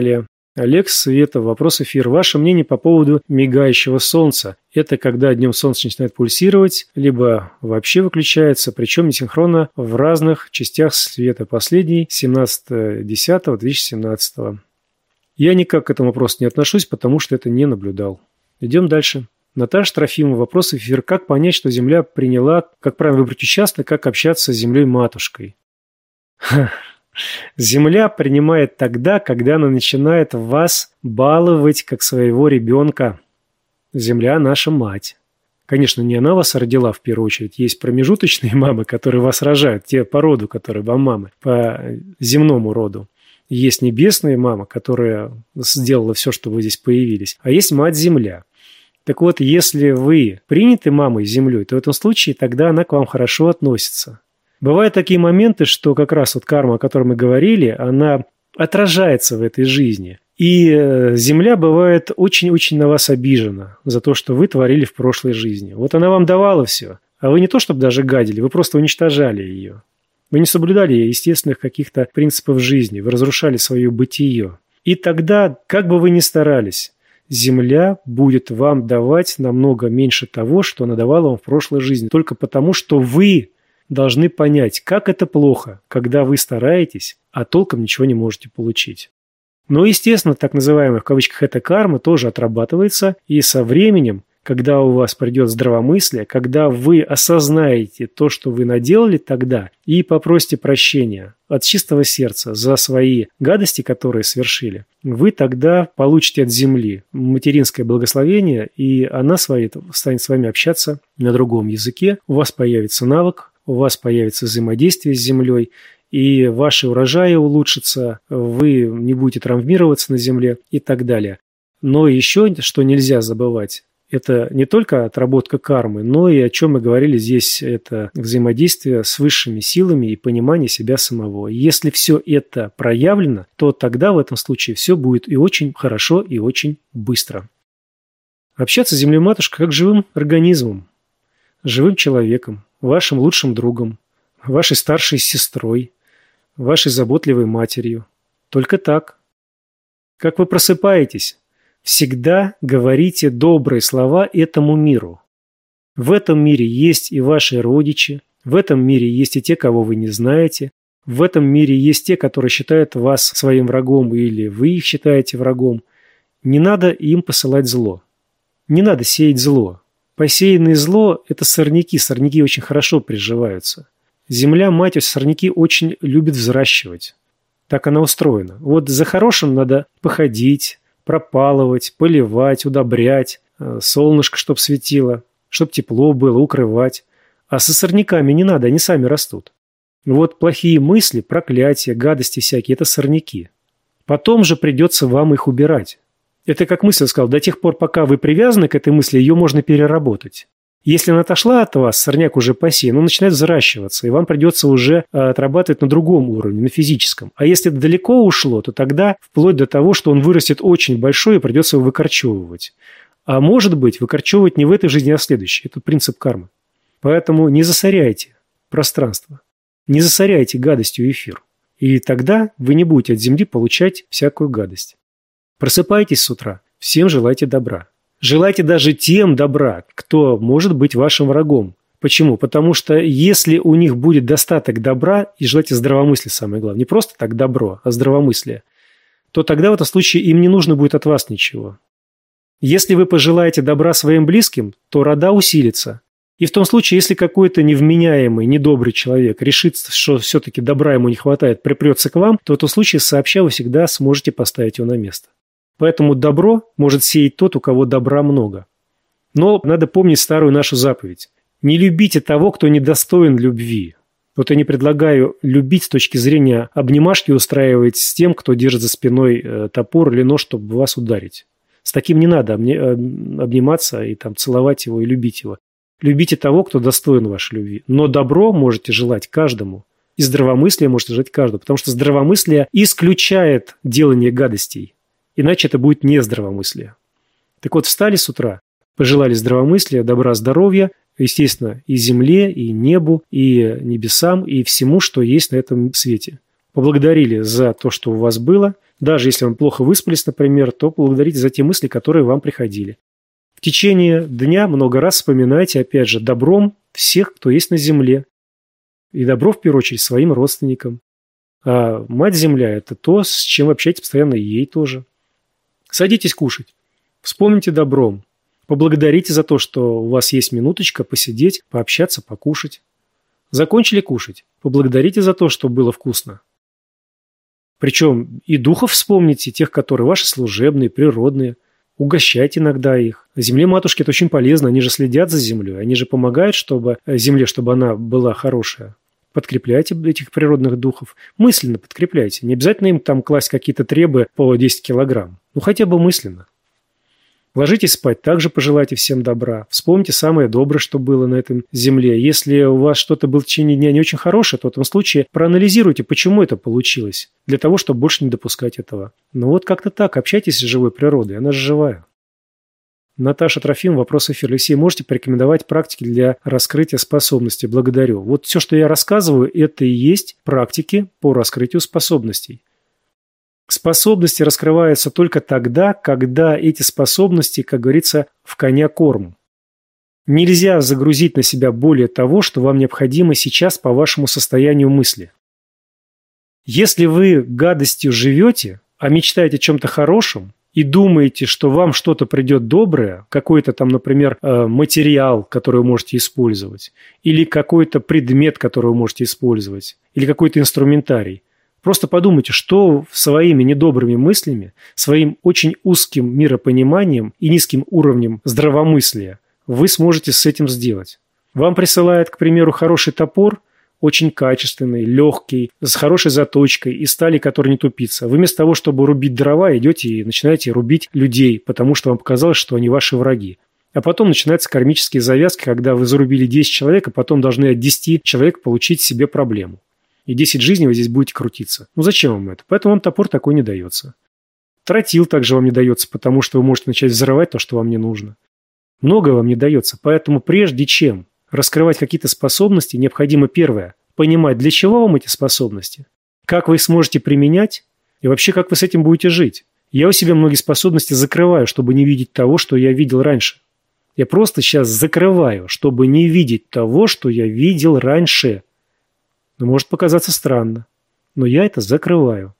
Олег Света, вопрос эфир. Ваше мнение по поводу мигающего солнца? Это когда днем солнце начинает пульсировать, либо вообще выключается, причем несинхронно в разных частях света. Последний 17.10.2017. Я никак к этому вопросу не отношусь, потому что это не наблюдал. Идем дальше. Наташа Трофимова, вопрос эфир. Как понять, что Земля приняла, как правильно выбрать участок, как общаться с Землей-матушкой? Земля принимает тогда, когда она начинает вас баловать как своего ребенка. Земля – наша мать. Конечно, не она вас родила в первую очередь. Есть промежуточные мамы, которые вас рожают, те по роду, которые вам мамы, по земному роду. Есть небесная мама, которая сделала все, чтобы вы здесь появились. А есть мать-земля. Так вот, если вы приняты мамой землей, то в этом случае тогда она к вам хорошо относится. Бывают такие моменты, что как раз вот карма, о которой мы говорили, она отражается в этой жизни. И Земля бывает очень-очень на вас обижена за то, что вы творили в прошлой жизни. Вот она вам давала все, а вы не то чтобы даже гадили, вы просто уничтожали ее. Вы не соблюдали естественных каких-то принципов жизни, вы разрушали свое бытие. И тогда, как бы вы ни старались, Земля будет вам давать намного меньше того, что она давала вам в прошлой жизни, только потому, что вы должны понять, как это плохо, когда вы стараетесь, а толком ничего не можете получить. Но, естественно, так называемая в кавычках эта карма тоже отрабатывается, и со временем, когда у вас придет здравомыслие, когда вы осознаете то, что вы наделали тогда, и попросите прощения от чистого сердца за свои гадости, которые совершили, вы тогда получите от Земли материнское благословение, и она станет с вами общаться на другом языке, у вас появится навык, у вас появится взаимодействие с Землей, и ваши урожаи улучшатся, вы не будете травмироваться на Земле и так далее. Но еще, что нельзя забывать, это не только отработка кармы, но и о чем мы говорили здесь, это взаимодействие с высшими силами и понимание себя самого. Если все это проявлено, то тогда в этом случае все будет и очень хорошо, и очень быстро. Общаться с Землей-матушкой как живым организмом, живым человеком, вашим лучшим другом, вашей старшей сестрой, вашей заботливой матерью. Только так. Как вы просыпаетесь, всегда говорите добрые слова этому миру. В этом мире есть и ваши родичи, в этом мире есть и те, кого вы не знаете, в этом мире есть те, которые считают вас своим врагом или вы их считаете врагом. Не надо им посылать зло. Не надо сеять зло. Посеянное зло – это сорняки. Сорняки очень хорошо приживаются. Земля, мать, сорняки очень любит взращивать. Так она устроена. Вот за хорошим надо походить, пропалывать, поливать, удобрять, солнышко чтоб светило, чтоб тепло было, укрывать. А со сорняками не надо, они сами растут. Вот плохие мысли, проклятия, гадости всякие – это сорняки. Потом же придется вам их убирать. Это как мысль сказал, до тех пор, пока вы привязаны к этой мысли, ее можно переработать. Если она отошла от вас, сорняк уже посеян, он начинает взращиваться, и вам придется уже отрабатывать на другом уровне, на физическом. А если это далеко ушло, то тогда вплоть до того, что он вырастет очень большой, и придется его выкорчевывать. А может быть, выкорчевывать не в этой жизни, а в следующей. Это принцип кармы. Поэтому не засоряйте пространство, не засоряйте гадостью эфир. И тогда вы не будете от Земли получать всякую гадость. Просыпайтесь с утра, всем желайте добра. Желайте даже тем добра, кто может быть вашим врагом. Почему? Потому что если у них будет достаток добра, и желайте здравомыслия самое главное, не просто так добро, а здравомыслие, то тогда в этом случае им не нужно будет от вас ничего. Если вы пожелаете добра своим близким, то рода усилится. И в том случае, если какой-то невменяемый, недобрый человек решит, что все-таки добра ему не хватает, припрется к вам, то в этом случае сообща вы всегда сможете поставить его на место. Поэтому добро может сеять тот, у кого добра много. Но надо помнить старую нашу заповедь. Не любите того, кто недостоин любви. Вот я не предлагаю любить с точки зрения обнимашки устраивать с тем, кто держит за спиной топор или нож, чтобы вас ударить. С таким не надо обниматься и там, целовать его и любить его. Любите того, кто достоин вашей любви. Но добро можете желать каждому. И здравомыслие можете желать каждому. Потому что здравомыслие исключает делание гадостей. Иначе это будет не здравомыслие. Так вот, встали с утра, пожелали здравомыслия, добра, здоровья, естественно, и земле, и небу, и небесам, и всему, что есть на этом свете. Поблагодарили за то, что у вас было. Даже если вы плохо выспались, например, то поблагодарите за те мысли, которые вам приходили. В течение дня много раз вспоминайте, опять же, добром всех, кто есть на земле. И добро, в первую очередь, своим родственникам. А Мать-Земля – это то, с чем вы общаетесь постоянно, и ей тоже. Садитесь кушать. Вспомните добром. Поблагодарите за то, что у вас есть минуточка посидеть, пообщаться, покушать. Закончили кушать. Поблагодарите за то, что было вкусно. Причем и духов вспомните, тех, которые ваши служебные, природные. Угощайте иногда их. Земле матушки это очень полезно, они же следят за землей, они же помогают земле, чтобы она была хорошая. Подкрепляйте этих природных духов, мысленно подкрепляйте. Не обязательно им там класть какие-то требы по 10 килограмм, хотя бы мысленно. Ложитесь спать, также пожелайте всем добра. Вспомните самое доброе, что было на этом земле. Если у вас что-то было в течение дня не очень хорошее, то в этом случае проанализируйте, почему это получилось, для того, чтобы больше не допускать этого. Как-то так, общайтесь с живой природой, она же живая. Наташа Трофим, вопрос эфира. Алексей, можете порекомендовать практики для раскрытия способностей? Благодарю. Все, что я рассказываю, это и есть практики по раскрытию способностей. Способности раскрываются только тогда, когда эти способности, как говорится, в коня корм. Нельзя загрузить на себя более того, что вам необходимо сейчас по вашему состоянию мысли. Если вы гадостью живете, а мечтаете о чем-то хорошем, и думаете, что вам что-то придет доброе, какой-то там, например, материал, который вы можете использовать, или какой-то предмет, который вы можете использовать, или какой-то инструментарий, просто подумайте, что своими недобрыми мыслями, своим очень узким миропониманием и низким уровнем здравомыслия вы сможете с этим сделать. Вам присылают, к примеру, хороший топор, очень качественный, легкий, с хорошей заточкой, из стали, которая не тупится. Вы вместо того, чтобы рубить дрова, идете и начинаете рубить людей, потому что вам показалось, что они ваши враги. А потом начинаются кармические завязки, когда вы зарубили 10 человек, а потом должны от 10 человек получить себе проблему. И 10 жизней вы здесь будете крутиться. Зачем вам это? Поэтому вам топор такой не дается. Тротил также вам не дается, потому что вы можете начать взрывать то, что вам не нужно. Многое вам не дается. Поэтому прежде чем раскрывать какие-то способности, необходимо первое – понимать, для чего вам эти способности, как вы их сможете применять и вообще как вы с этим будете жить. Я у себя многие способности закрываю, чтобы не видеть того, что я видел раньше. Я просто сейчас закрываю, чтобы не видеть того, что я видел раньше. Может показаться странно, но я это закрываю.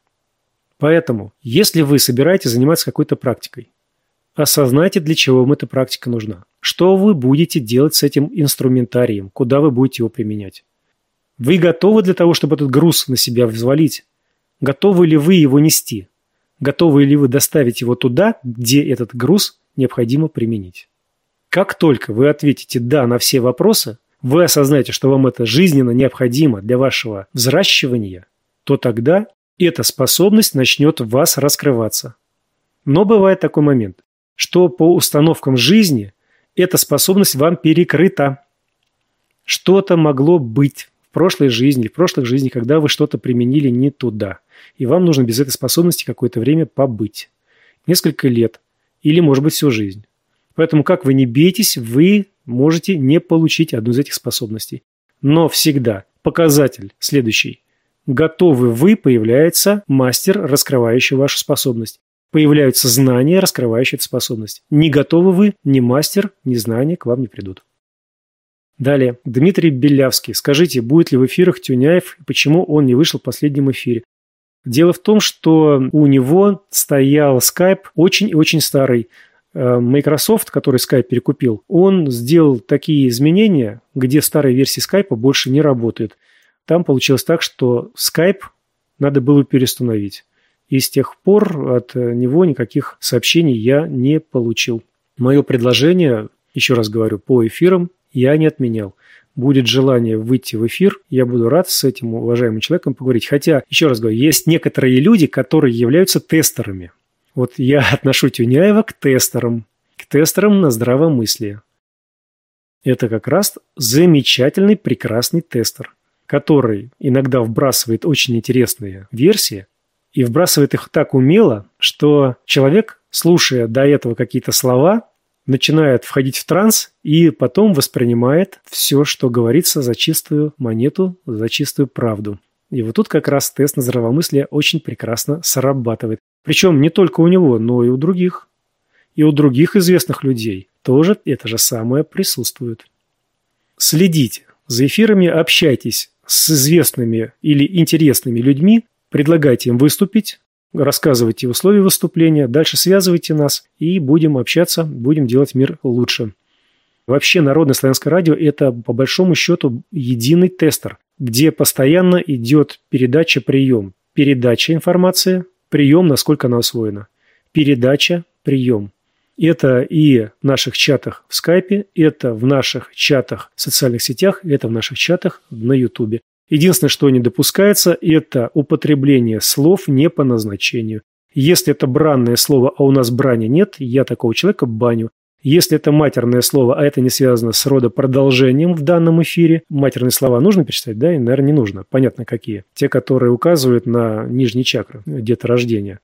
Поэтому, если вы собираетесь заниматься какой-то практикой, осознайте, для чего вам эта практика нужна. Что вы будете делать с этим инструментарием, куда вы будете его применять. Вы готовы для того, чтобы этот груз на себя взвалить? Готовы ли вы его нести? Готовы ли вы доставить его туда, где этот груз необходимо применить? Как только вы ответите «да» на все вопросы, вы осознаете, что вам это жизненно необходимо для вашего взращивания, то тогда эта способность начнет в вас раскрываться. Но бывает такой момент, что по установкам жизни эта способность вам перекрыта. Что-то могло быть в прошлой жизни, в прошлых жизнях, когда вы что-то применили не туда. И вам нужно без этой способности какое-то время побыть. Несколько лет или, может быть, всю жизнь. Поэтому, как вы не бейтесь, вы можете не получить одну из этих способностей. Но всегда показатель следующий. Готовы вы, появляется мастер, раскрывающий вашу способность. Появляются знания, раскрывающие эту способность. Не готовы вы, ни мастер, ни знания к вам не придут. Далее. Дмитрий Белявский. Скажите, будет ли в эфирах Тюняев и почему он не вышел в последнем эфире? Дело в том, что у него стоял Skype очень и очень старый. Microsoft, который Skype перекупил, он сделал такие изменения, где старые версии Skype больше не работают. Там получилось так, что Skype надо было переустановить. И с тех пор от него никаких сообщений я не получил. Мое предложение, еще раз говорю, по эфирам я не отменял. Будет желание выйти в эфир, я буду рад с этим уважаемым человеком поговорить. Хотя, еще раз говорю, есть некоторые люди, которые являются тестерами. Вот я отношу Тюняева к тестерам на здравомыслие. Это как раз замечательный, прекрасный тестер, который иногда вбрасывает очень интересные версии и вбрасывает их так умело, что человек, слушая до этого какие-то слова, начинает входить в транс и потом воспринимает все, что говорится, за чистую монету, за чистую правду. И вот тут как раз тест на здравомыслие очень прекрасно срабатывает. Причем не только у него, но и у других. И у других известных людей тоже это же самое присутствует. Следите за эфирами, общайтесь с известными или интересными людьми, предлагайте им выступить, рассказывайте условия выступления, дальше связывайте нас и будем общаться, будем делать мир лучше. Вообще Народное славянское радио – это по большому счету единый тестер, где постоянно идет передача-прием. Передача информации, прием, насколько она усвоена. Передача, прием. Это и в наших чатах в скайпе, это в наших чатах в социальных сетях, это в наших чатах на ютубе. Единственное, что не допускается, это употребление слов не по назначению. Если это бранное слово, а у нас брани нет, я такого человека баню. Если это матерное слово, а это не связано с родопродолжением в данном эфире, матерные слова нужно перечислять, да? И, наверное, не нужно. Понятно, какие. Те, которые указывают на нижние чакры, деторождения.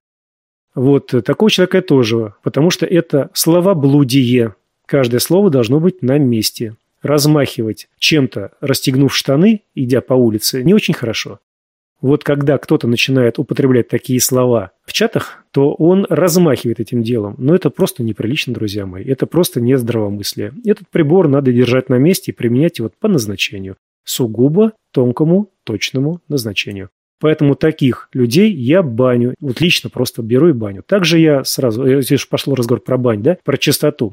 Вот такого человека я тоже, потому что это словоблудие. Каждое слово должно быть на месте. Размахивать чем-то, расстегнув штаны, идя по улице, не очень хорошо. Вот когда кто-то начинает употреблять такие слова в чатах, то он размахивает этим делом. Но это просто неприлично, друзья мои. Это просто не здравомыслие. Этот прибор надо держать на месте и применять его по назначению. Сугубо тонкому, точному назначению. Поэтому таких людей я баню. Вот лично просто беру и баню. Также я сразу, здесь пошел разговор про бань, да, про чистоту.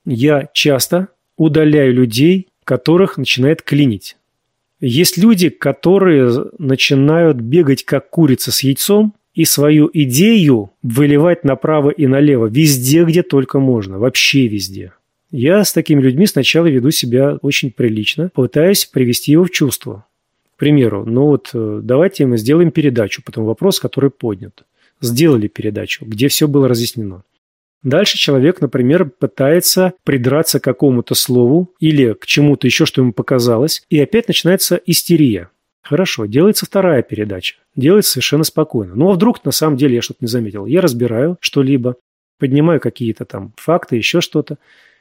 Я часто удаляю людей, которых начинает клинить. Есть люди, которые начинают бегать как курица с яйцом и свою идею выливать направо и налево, везде, где только можно, вообще везде. Я с такими людьми сначала веду себя очень прилично, пытаюсь привести его в чувство. К примеру, давайте мы сделаем передачу по тому вопросу, который поднят. Сделали передачу, где все было разъяснено. Дальше человек, например, пытается придраться к какому-то слову или к чему-то еще, что ему показалось, и опять начинается истерия. Хорошо, делается вторая передача. Делается совершенно спокойно. Ну, а вдруг на самом деле я что-то не заметил. Я разбираю что-либо, поднимаю какие-то там факты, еще что-то,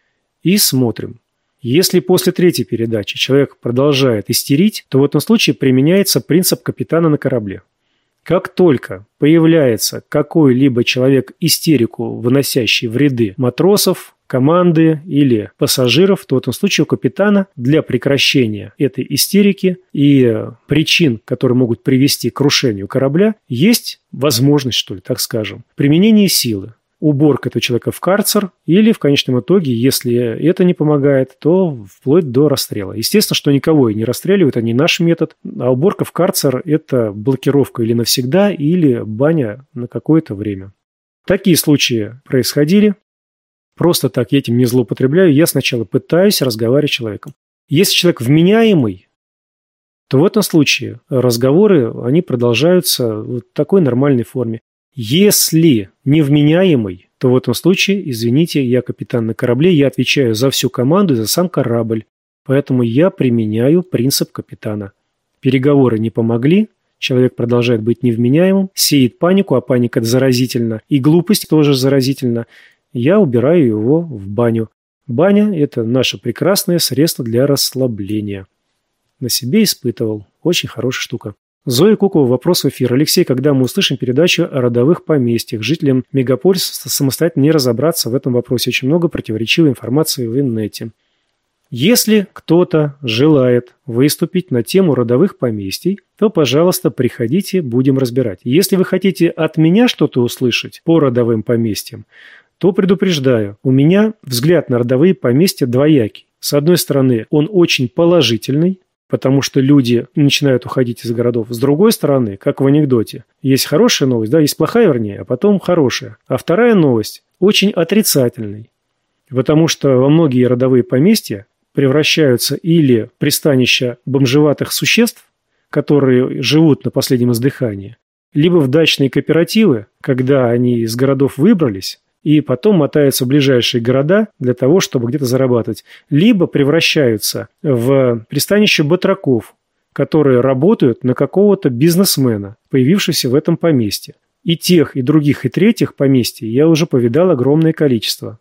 и смотрим. Если после третьей передачи человек продолжает истерить, то в этом случае применяется принцип капитана на корабле. Как только появляется какой-либо человек истерику, выносящий в ряды матросов, команды или пассажиров, то в этом случае у капитана для прекращения этой истерики и причин, которые могут привести к крушению корабля, есть возможность, что ли, так скажем, применения силы. Уборка этого человека в карцер или, в конечном итоге, если это не помогает, то вплоть до расстрела. Естественно, что никого и не расстреливают, это не наш метод. А уборка в карцер – это блокировка или навсегда, или баня на какое-то время. Такие случаи происходили. Просто так я этим не злоупотребляю. Я сначала пытаюсь разговаривать с человеком. Если человек вменяемый, то в этом случае разговоры, они продолжаются в такой нормальной форме. Если невменяемый, то в этом случае, извините, я капитан на корабле, я отвечаю за всю команду и за сам корабль. Поэтому я применяю принцип капитана. Переговоры не помогли, человек продолжает быть невменяемым, сеет панику, а паника заразительна, и глупость тоже заразительна. Я убираю его в баню. Баня – это наше прекрасное средство для расслабления. На себе испытывал. Очень хорошая штука. Зоя Кукова, вопрос в эфир. Алексей, когда мы услышим передачу о родовых поместьях? Жителям мегаполиса самостоятельно не разобраться в этом вопросе. Очень много противоречивой информации в инете. Если кто-то желает выступить на тему родовых поместий, то, пожалуйста, приходите, будем разбирать. Если вы хотите от меня что-то услышать по родовым поместьям, то предупреждаю, у меня взгляд на родовые поместья двоякий. С одной стороны, он очень положительный, потому что люди начинают уходить из городов. С другой стороны, как в анекдоте, есть хорошая новость, да, есть плохая, вернее, а потом хорошая. А вторая новость очень отрицательная, потому что во многие родовые поместья превращаются или в пристанища бомжеватых существ, которые живут на последнем издыхании, либо в дачные кооперативы, когда они из городов выбрались, и потом мотаются в ближайшие города для того, чтобы где-то зарабатывать. Либо превращаются в пристанище батраков, которые работают на какого-то бизнесмена, появившегося в этом поместье. И тех, и других, и третьих поместий я уже повидал огромное количество.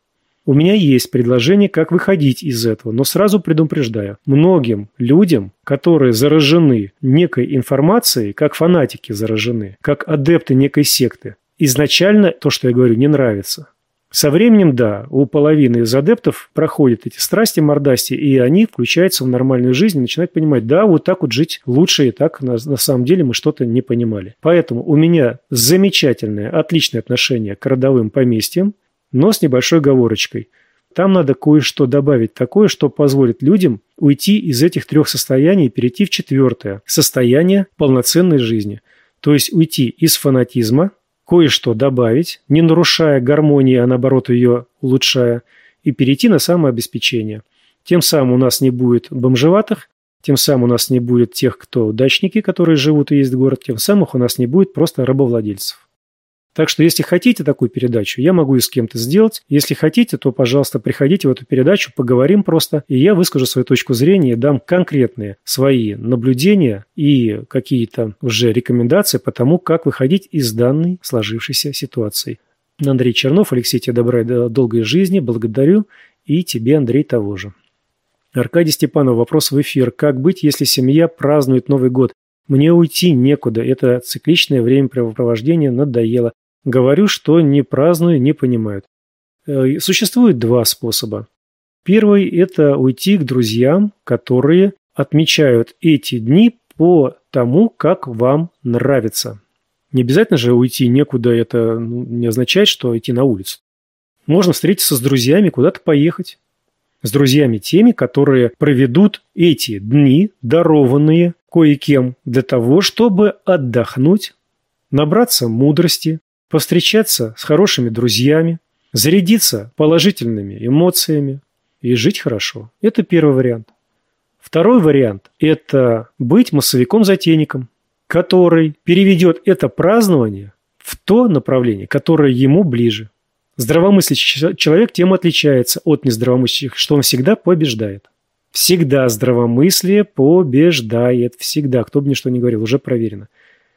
У меня есть предложение, как выходить из этого, но сразу предупреждаю. Многим людям, которые заражены некой информацией, как фанатики заражены, как адепты некой секты, изначально то, что я говорю, не нравится. Со временем, да, у половины из адептов проходят эти страсти, мордасти, и они включаются в нормальную жизнь и начинают понимать, да, вот так вот жить лучше, и так на самом деле мы что-то не понимали. Поэтому у меня замечательное, отличное отношение к родовым поместьям, но с небольшой оговорочкой. Там надо кое-что добавить такое, что позволит людям уйти из этих 3 состояний и перейти в 4 состояние полноценной жизни. То есть уйти из фанатизма, кое-что добавить, не нарушая гармонии, а наоборот ее улучшая, и перейти на самообеспечение. Тем самым у нас не будет бомжеватых, тем самым у нас не будет тех, кто дачники, которые живут и ездят в город, тем самым у нас не будет просто рабовладельцев. Так что, если хотите такую передачу, я могу и с кем-то сделать. Если хотите, то, пожалуйста, приходите в эту передачу, поговорим просто, и я выскажу свою точку зрения и дам конкретные свои наблюдения и какие-то уже рекомендации по тому, как выходить из данной сложившейся ситуации. Андрей Чернов, Алексей, тебе добра и долгой жизни, благодарю, и тебе, Андрей, того же. Аркадий Степанов, вопрос в эфир. Как быть, если семья празднует Новый год? Мне уйти некуда, это цикличное времяпрепровождение надоело. Говорю, что не праздную, не понимают. Существует 2 способа. Первый – это уйти к друзьям, которые отмечают эти дни по тому, как вам нравится. Не обязательно же уйти некуда, это не означает, что идти на улицу. Можно встретиться с друзьями, куда-то поехать. С друзьями теми, которые проведут эти дни, дарованные кое-кем, для того, чтобы отдохнуть, набраться мудрости, повстречаться с хорошими друзьями, зарядиться положительными эмоциями и жить хорошо. Это первый вариант. Второй вариант – это быть массовиком-затейником, который переведет это празднование в то направление, которое ему ближе. Здравомыслящий человек тем отличается от нездравомыслящих, что он всегда побеждает. Всегда здравомыслие побеждает. Всегда. Кто бы мне что ни говорил, уже проверено.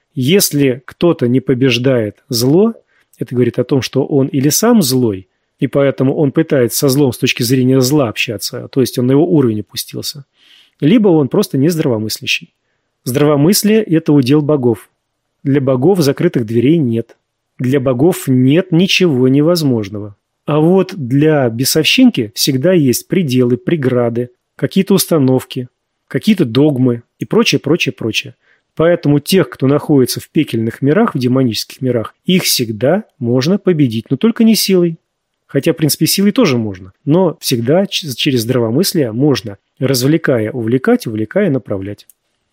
Если кто-то не побеждает зло, это говорит о том, что он или сам злой, и поэтому он пытается со злом с точки зрения зла общаться, то есть он на его уровень опустился, либо он просто нездравомыслящий. Здравомыслие – это удел богов. Для богов закрытых дверей нет. Для богов нет ничего невозможного. А вот для бесовщинки всегда есть пределы, преграды, какие-то установки, какие-то догмы и прочее, прочее, прочее. Поэтому тех, кто находится в пекельных мирах, в демонических мирах, их всегда можно победить, но только не силой. Хотя, в принципе, силой тоже можно, но всегда через здравомыслие можно, развлекая, увлекать, увлекая, направлять.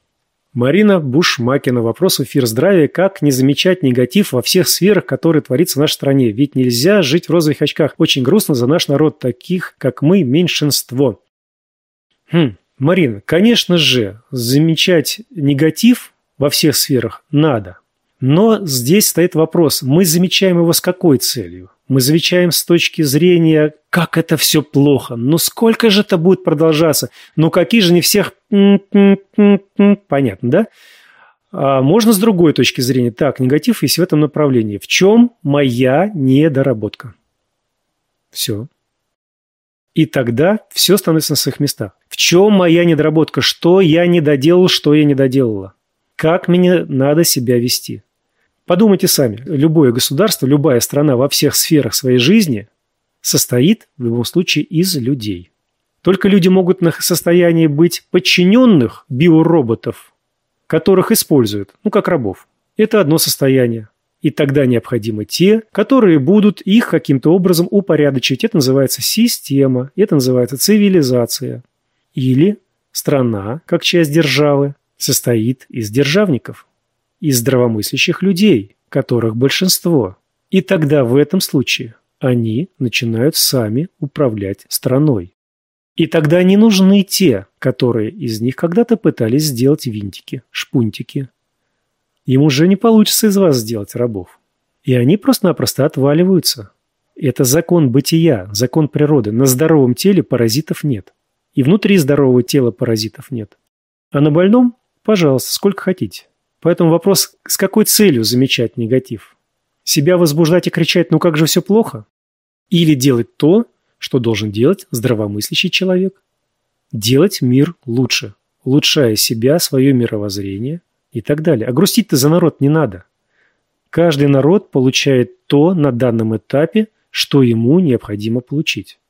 Марина Бушмакина. Вопрос в эфир. Здравия. Как не замечать негатив во всех сферах, которые творится в нашей стране? Ведь нельзя жить в розовых очках. Очень грустно за наш народ. Таких, как мы, меньшинство. Марина, конечно же, замечать негатив во всех сферах надо. Но здесь стоит вопрос. Мы замечаем его с какой целью? Мы замечаем с точки зрения, как это все плохо. Ну, сколько же это будет продолжаться? Ну, какие же не всех... Понятно, да? А можно с другой точки зрения. Так, негатив есть в этом направлении. В чем моя недоработка? Все. И тогда все становится на своих местах. В чем моя недоработка? Что я не доделал, что я не доделала? Как мне надо себя вести? Подумайте сами. Любое государство, любая страна во всех сферах своей жизни состоит в любом случае из людей. Только люди могут на состоянии быть подчиненных биороботов, которых используют, как рабов. Это одно состояние. И тогда необходимы те, которые будут их каким-то образом упорядочить. Это называется система, это называется цивилизация. Или страна, как часть державы, состоит из державников, из здравомыслящих людей, которых большинство. И тогда в этом случае они начинают сами управлять страной. И тогда не нужны те, которые из них когда-то пытались сделать винтики, шпунтики. Им уже не получится из вас сделать рабов. И они просто-напросто отваливаются. Это закон бытия, закон природы. На здоровом теле паразитов нет. И внутри здорового тела паразитов нет. А на больном, пожалуйста, сколько хотите. Поэтому вопрос, с какой целью замечать негатив? Себя возбуждать и кричать, ну как же все плохо? Или делать то, Что должен делать здравомыслящий человек? Делать мир лучше, улучшая себя, свое мировоззрение и так далее. А грустить-то за народ не надо. Каждый народ получает то на данном этапе, что ему необходимо получить.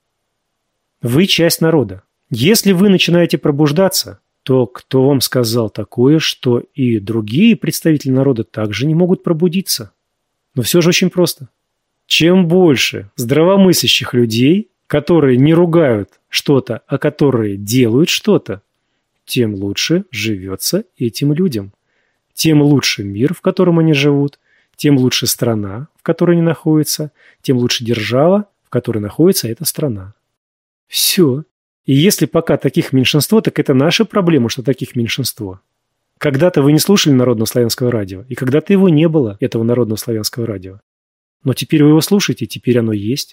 Вы часть народа. Если вы начинаете пробуждаться, то кто вам сказал такое, что и другие представители народа также не могут пробудиться? Но все же очень просто. Чем больше здравомыслящих людей, которые не ругают что-то, а которые делают что-то, тем лучше живется этим людям. Тем лучше мир, в котором они живут, тем лучше страна, в которой они находятся, тем лучше держава, в которой находится эта страна. Все. И если пока таких меньшинство, так это наша проблема, что таких меньшинство. Когда-то вы не слушали Народного славянского радио, и когда-то его не было, этого Народного славянского радио. Но теперь вы его слушаете, теперь оно есть.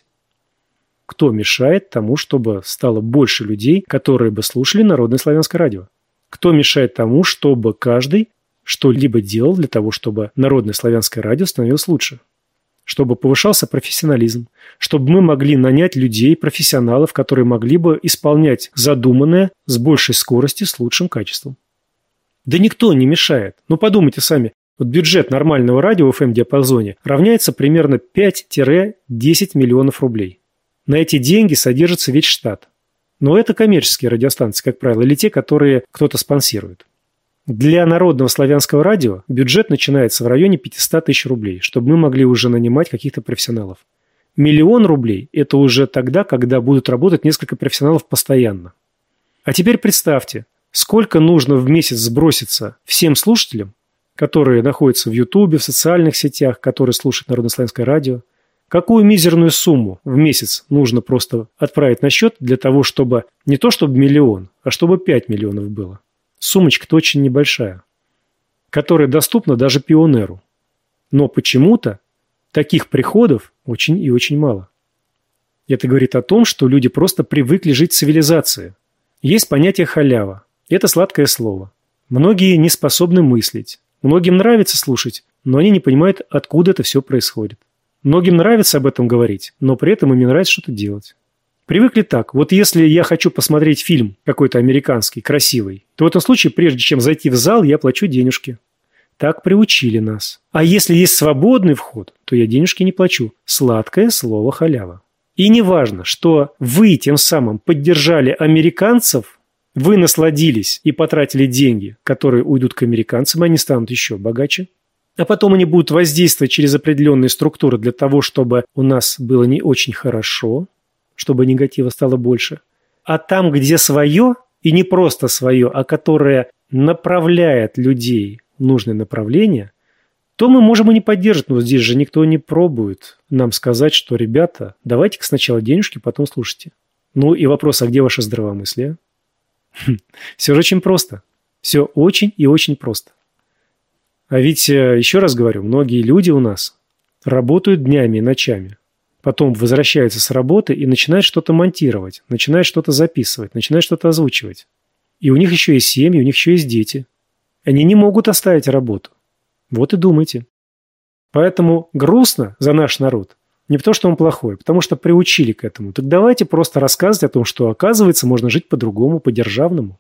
Кто мешает тому, чтобы стало больше людей, которые бы слушали Народное славянское радио? Кто мешает тому, чтобы каждый что-либо делал для того, чтобы Народное славянское радио становилось лучше? Чтобы повышался профессионализм, чтобы мы могли нанять людей, профессионалов, которые могли бы исполнять задуманное с большей скоростью, с лучшим качеством. Да никто не мешает. Ну подумайте сами, вот бюджет нормального радио в FM-диапазоне равняется примерно 5-10 миллионов рублей. На эти деньги содержится весь штат. Но это коммерческие радиостанции, как правило, или те, которые кто-то спонсирует. Для Народного славянского радио бюджет начинается в районе 500 тысяч рублей, чтобы мы могли уже нанимать каких-то профессионалов. 1 000 000 рублей – это уже тогда, когда будут работать несколько профессионалов постоянно. А теперь представьте, сколько нужно в месяц сброситься всем слушателям, которые находятся в Ютубе, в социальных сетях, которые слушают Народное славянское радио. Какую мизерную сумму в месяц нужно просто отправить на счет для того, чтобы не то чтобы 1 000 000, а чтобы 5 миллионов было. Сумочка-то очень небольшая, которая доступна даже пионеру. Но почему-то таких приходов очень и очень мало. Это говорит о том, что люди просто привыкли жить в цивилизации. Есть понятие халява. Это сладкое слово. Многие не способны мыслить. Многим нравится слушать, но они не понимают, откуда это все происходит. Многим нравится об этом говорить, но при этом им не нравится что-то делать. Привыкли так. Вот если я хочу посмотреть фильм какой-то американский, красивый, то в этом случае, прежде чем зайти в зал, я плачу денежки. Так приучили нас. А если есть свободный вход, то я денежки не плачу. Сладкое слово халява. И не важно, что вы тем самым поддержали американцев, вы насладились и потратили деньги, которые уйдут к американцам, и они станут еще богаче. А потом они будут воздействовать через определенные структуры для того, чтобы у нас было не очень хорошо, чтобы негатива стало больше. А там, где свое, и не просто свое, а которое направляет людей в нужное направление, то мы можем и не поддерживать. Но здесь же никто не пробует нам сказать, что, ребята, давайте-ка сначала денежки, потом слушайте. Ну и вопрос, а где ваше здравомыслие? Все же очень просто. Все очень и очень просто. А ведь, еще раз говорю, многие люди у нас работают днями и ночами. Потом возвращаются с работы и начинают что-то монтировать, начинают что-то записывать, начинают что-то озвучивать. И у них еще есть семьи, у них еще есть дети. Они не могут оставить работу. Вот и думайте. Поэтому грустно за наш народ. Не потому, что он плохой, потому что приучили к этому. Так давайте просто рассказывать о том, что, оказывается, можно жить по-другому, по-державному.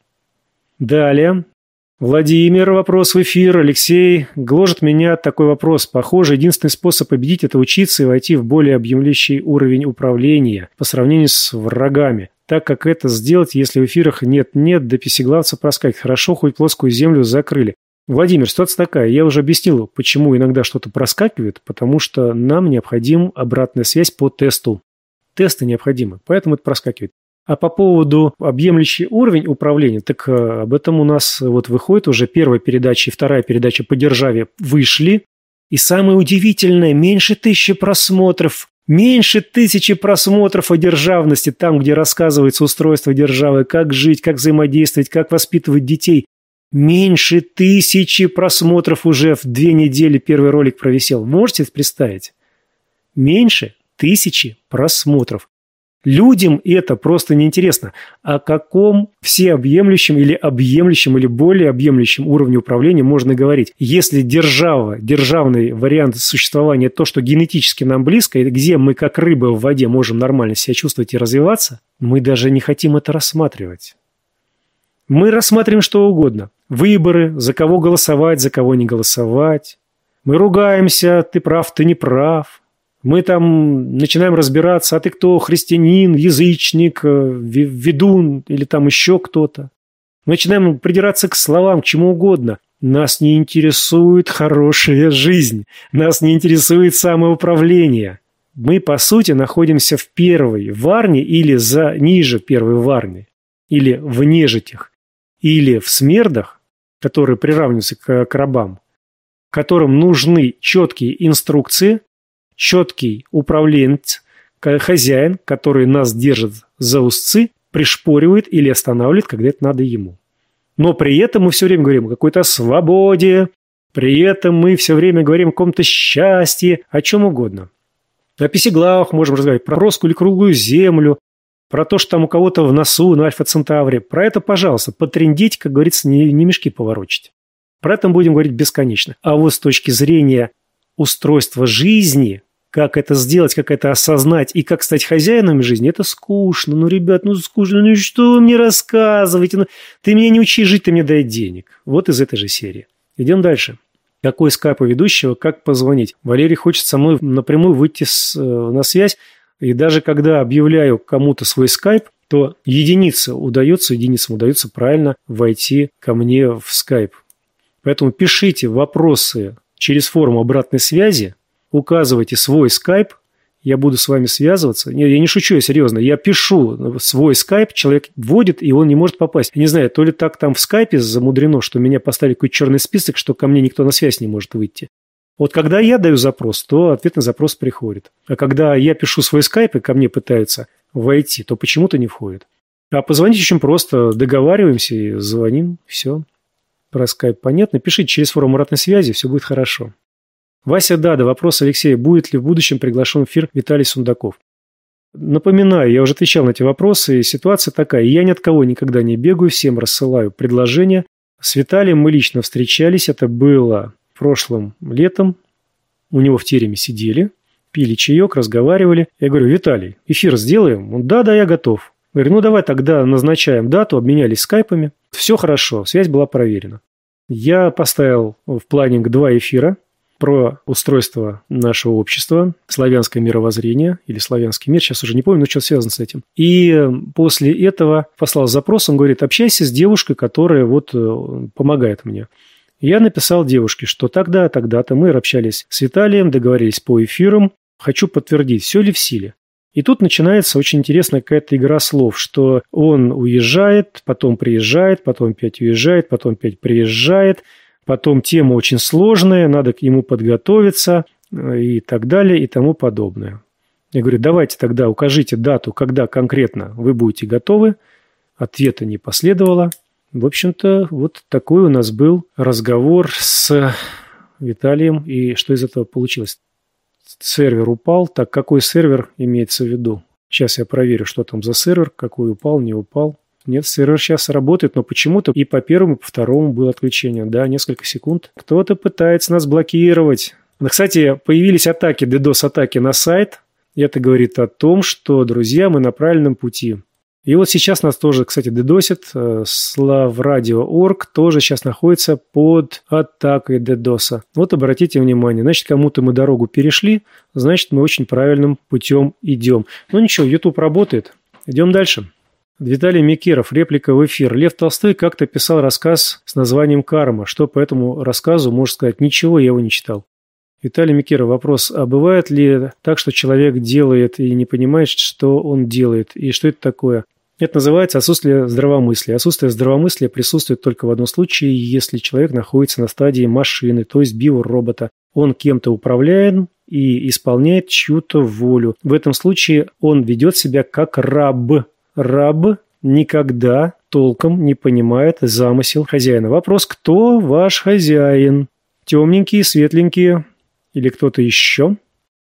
Далее. Владимир, вопрос в эфир. Алексей, гложет меня такой вопрос. Похоже, единственный способ победить – это учиться и войти в более объемлющий уровень управления по сравнению с врагами. Так как это сделать, если в эфирах нет-нет, да песеглавца проскакивает. Хорошо, хоть плоскую землю закрыли. Владимир, ситуация такая. Я уже объяснил, почему иногда что-то проскакивает, потому что нам необходима обратная связь по тесту. Тесты необходимы, поэтому это проскакивает. А по поводу объемлющий уровень управления, так об этом у нас вот выходит уже первая передача и вторая передача по державе вышли. И самое удивительное, меньше 1000 просмотров. Меньше 1000 просмотров о державности, там, где рассказывается устройство державы, как жить, как взаимодействовать, как воспитывать детей. Меньше 1000 просмотров уже в 2 недели первый ролик провисел. Можете это представить? Меньше 1000 просмотров. Людям это просто неинтересно. О каком всеобъемлющем или объемлющем или более объемлющем уровне управления можно говорить? Если державный вариант существования, то, что генетически нам близко, и где мы, как рыба в воде, можем нормально себя чувствовать и развиваться, мы даже не хотим это рассматривать. Мы рассматриваем что угодно. Выборы, за кого голосовать, за кого не голосовать. Мы ругаемся, ты прав, ты не прав. Мы там начинаем разбираться, а ты кто, христианин, язычник, ведун или там еще кто-то. Мы начинаем придираться к словам, к чему угодно. Нас не интересует хорошая жизнь, нас не интересует самоуправление. Мы, по сути, находимся в первой варне или ниже первой варны, или в нежитях, или в смердах, которые приравниваются к рабам, которым нужны четкие инструкции, четкий управленец, хозяин, который нас держит за узцы, пришпоривает или останавливает, когда это надо ему. Но при этом мы все время говорим о какой-то свободе, при этом мы все время говорим о каком-то счастье, о чем угодно. О песеглавах можем разговаривать, про плоскую или круглую землю, про то, что там у кого-то в носу на Альфа-Центавре. Про это, пожалуйста, потрындеть, как говорится, не мешки поворочить. Про это мы будем говорить бесконечно. А вот с точки зрения устройства жизни, как это сделать, как это осознать и как стать хозяином жизни, это скучно. Ну, ребят, скучно. Ну, что вы мне рассказываете? Ну, ты меня не учи жить, ты мне дай денег. Вот из этой же серии. Идем дальше. Какой скайп у ведущего, как позвонить? Валерий хочет со мной напрямую выйти на связь. И даже когда объявляю кому-то свой скайп, то единицам удается правильно войти ко мне в скайп. Поэтому пишите вопросы через форму обратной связи, указывайте свой скайп, я буду с вами связываться. Нет, я не шучу, я серьезно. Я пишу свой скайп, человек вводит, и он не может попасть. Я не знаю, то ли так там в скайпе замудрено, что меня поставили какой-то черный список, что ко мне никто на связь не может выйти. Вот когда я даю запрос, то ответ на запрос приходит. А когда я пишу свой скайп, и ко мне пытаются войти, то почему-то не входит. А позвонить очень просто. Договариваемся и звоним. Все. Про скайп понятно. Пишите через форму обратной связи, все будет хорошо. Вася Дада, вопрос Алексея. Будет ли в будущем приглашен в эфир Виталий Сундаков? Напоминаю, я уже отвечал на эти вопросы, и ситуация такая. Я ни от кого никогда не бегаю, всем рассылаю предложения. С Виталием мы лично встречались, это было прошлым летом. У него в тереме сидели, пили чаек, разговаривали. Я говорю: Виталий, эфир сделаем? Он: да, я готов. Говорю: ну давай тогда назначаем дату, обменялись скайпами. Все хорошо, связь была проверена. Я поставил в планинг 2 эфира про устройство нашего общества, славянское мировоззрение или славянский мир, сейчас уже не помню, но что связано с этим. И после этого послал запрос, он говорит: общайся с девушкой, которая вот помогает мне. Я написал девушке, что тогда-то мы общались с Виталием, договорились по эфирам, хочу подтвердить, все ли в силе. И тут начинается очень интересная какая-то игра слов, что он уезжает, потом приезжает, потом опять уезжает, потом опять приезжает. Потом тема очень сложная, надо к нему подготовиться и так далее и тому подобное. Я говорю: давайте тогда укажите дату, когда конкретно вы будете готовы. Ответа не последовало. В общем-то, вот такой у нас был разговор с Виталием. И что из этого получилось? Сервер упал. Так, какой сервер имеется в виду? Сейчас я проверю, что там за сервер, какой упал, не упал. Нет, сервер сейчас работает, но почему-то и по первому, и по второму было отключение. Да, несколько секунд. Кто-то пытается нас блокировать. Кстати, появились атаки, DDoS-атаки на сайт. И это говорит о том, что, друзья, мы на правильном пути. И вот сейчас нас тоже, кстати, дедосит. Slavradio.org тоже сейчас находится под атакой DDoS. Вот обратите внимание. Значит, кому-то мы дорогу перешли, значит, мы очень правильным путем идем. Ну ничего, YouTube работает. Идем дальше. Виталий Микеров, реплика в эфир. Лев Толстой как-то писал рассказ с названием «Карма». Что по этому рассказу можно сказать? Ничего, я его не читал. Виталий Микеров, вопрос. А бывает ли так, что человек делает и не понимает, что он делает? И что это такое? Это называется отсутствие здравомыслия. Отсутствие здравомыслия присутствует только в одном случае, если человек находится на стадии машины, то есть биоробота. Он кем-то управляем и исполняет чью-то волю. В этом случае он ведет себя как раб. Раб никогда толком не понимает замысел хозяина. Вопрос: кто ваш хозяин? Темненькие, светленькие или кто-то еще?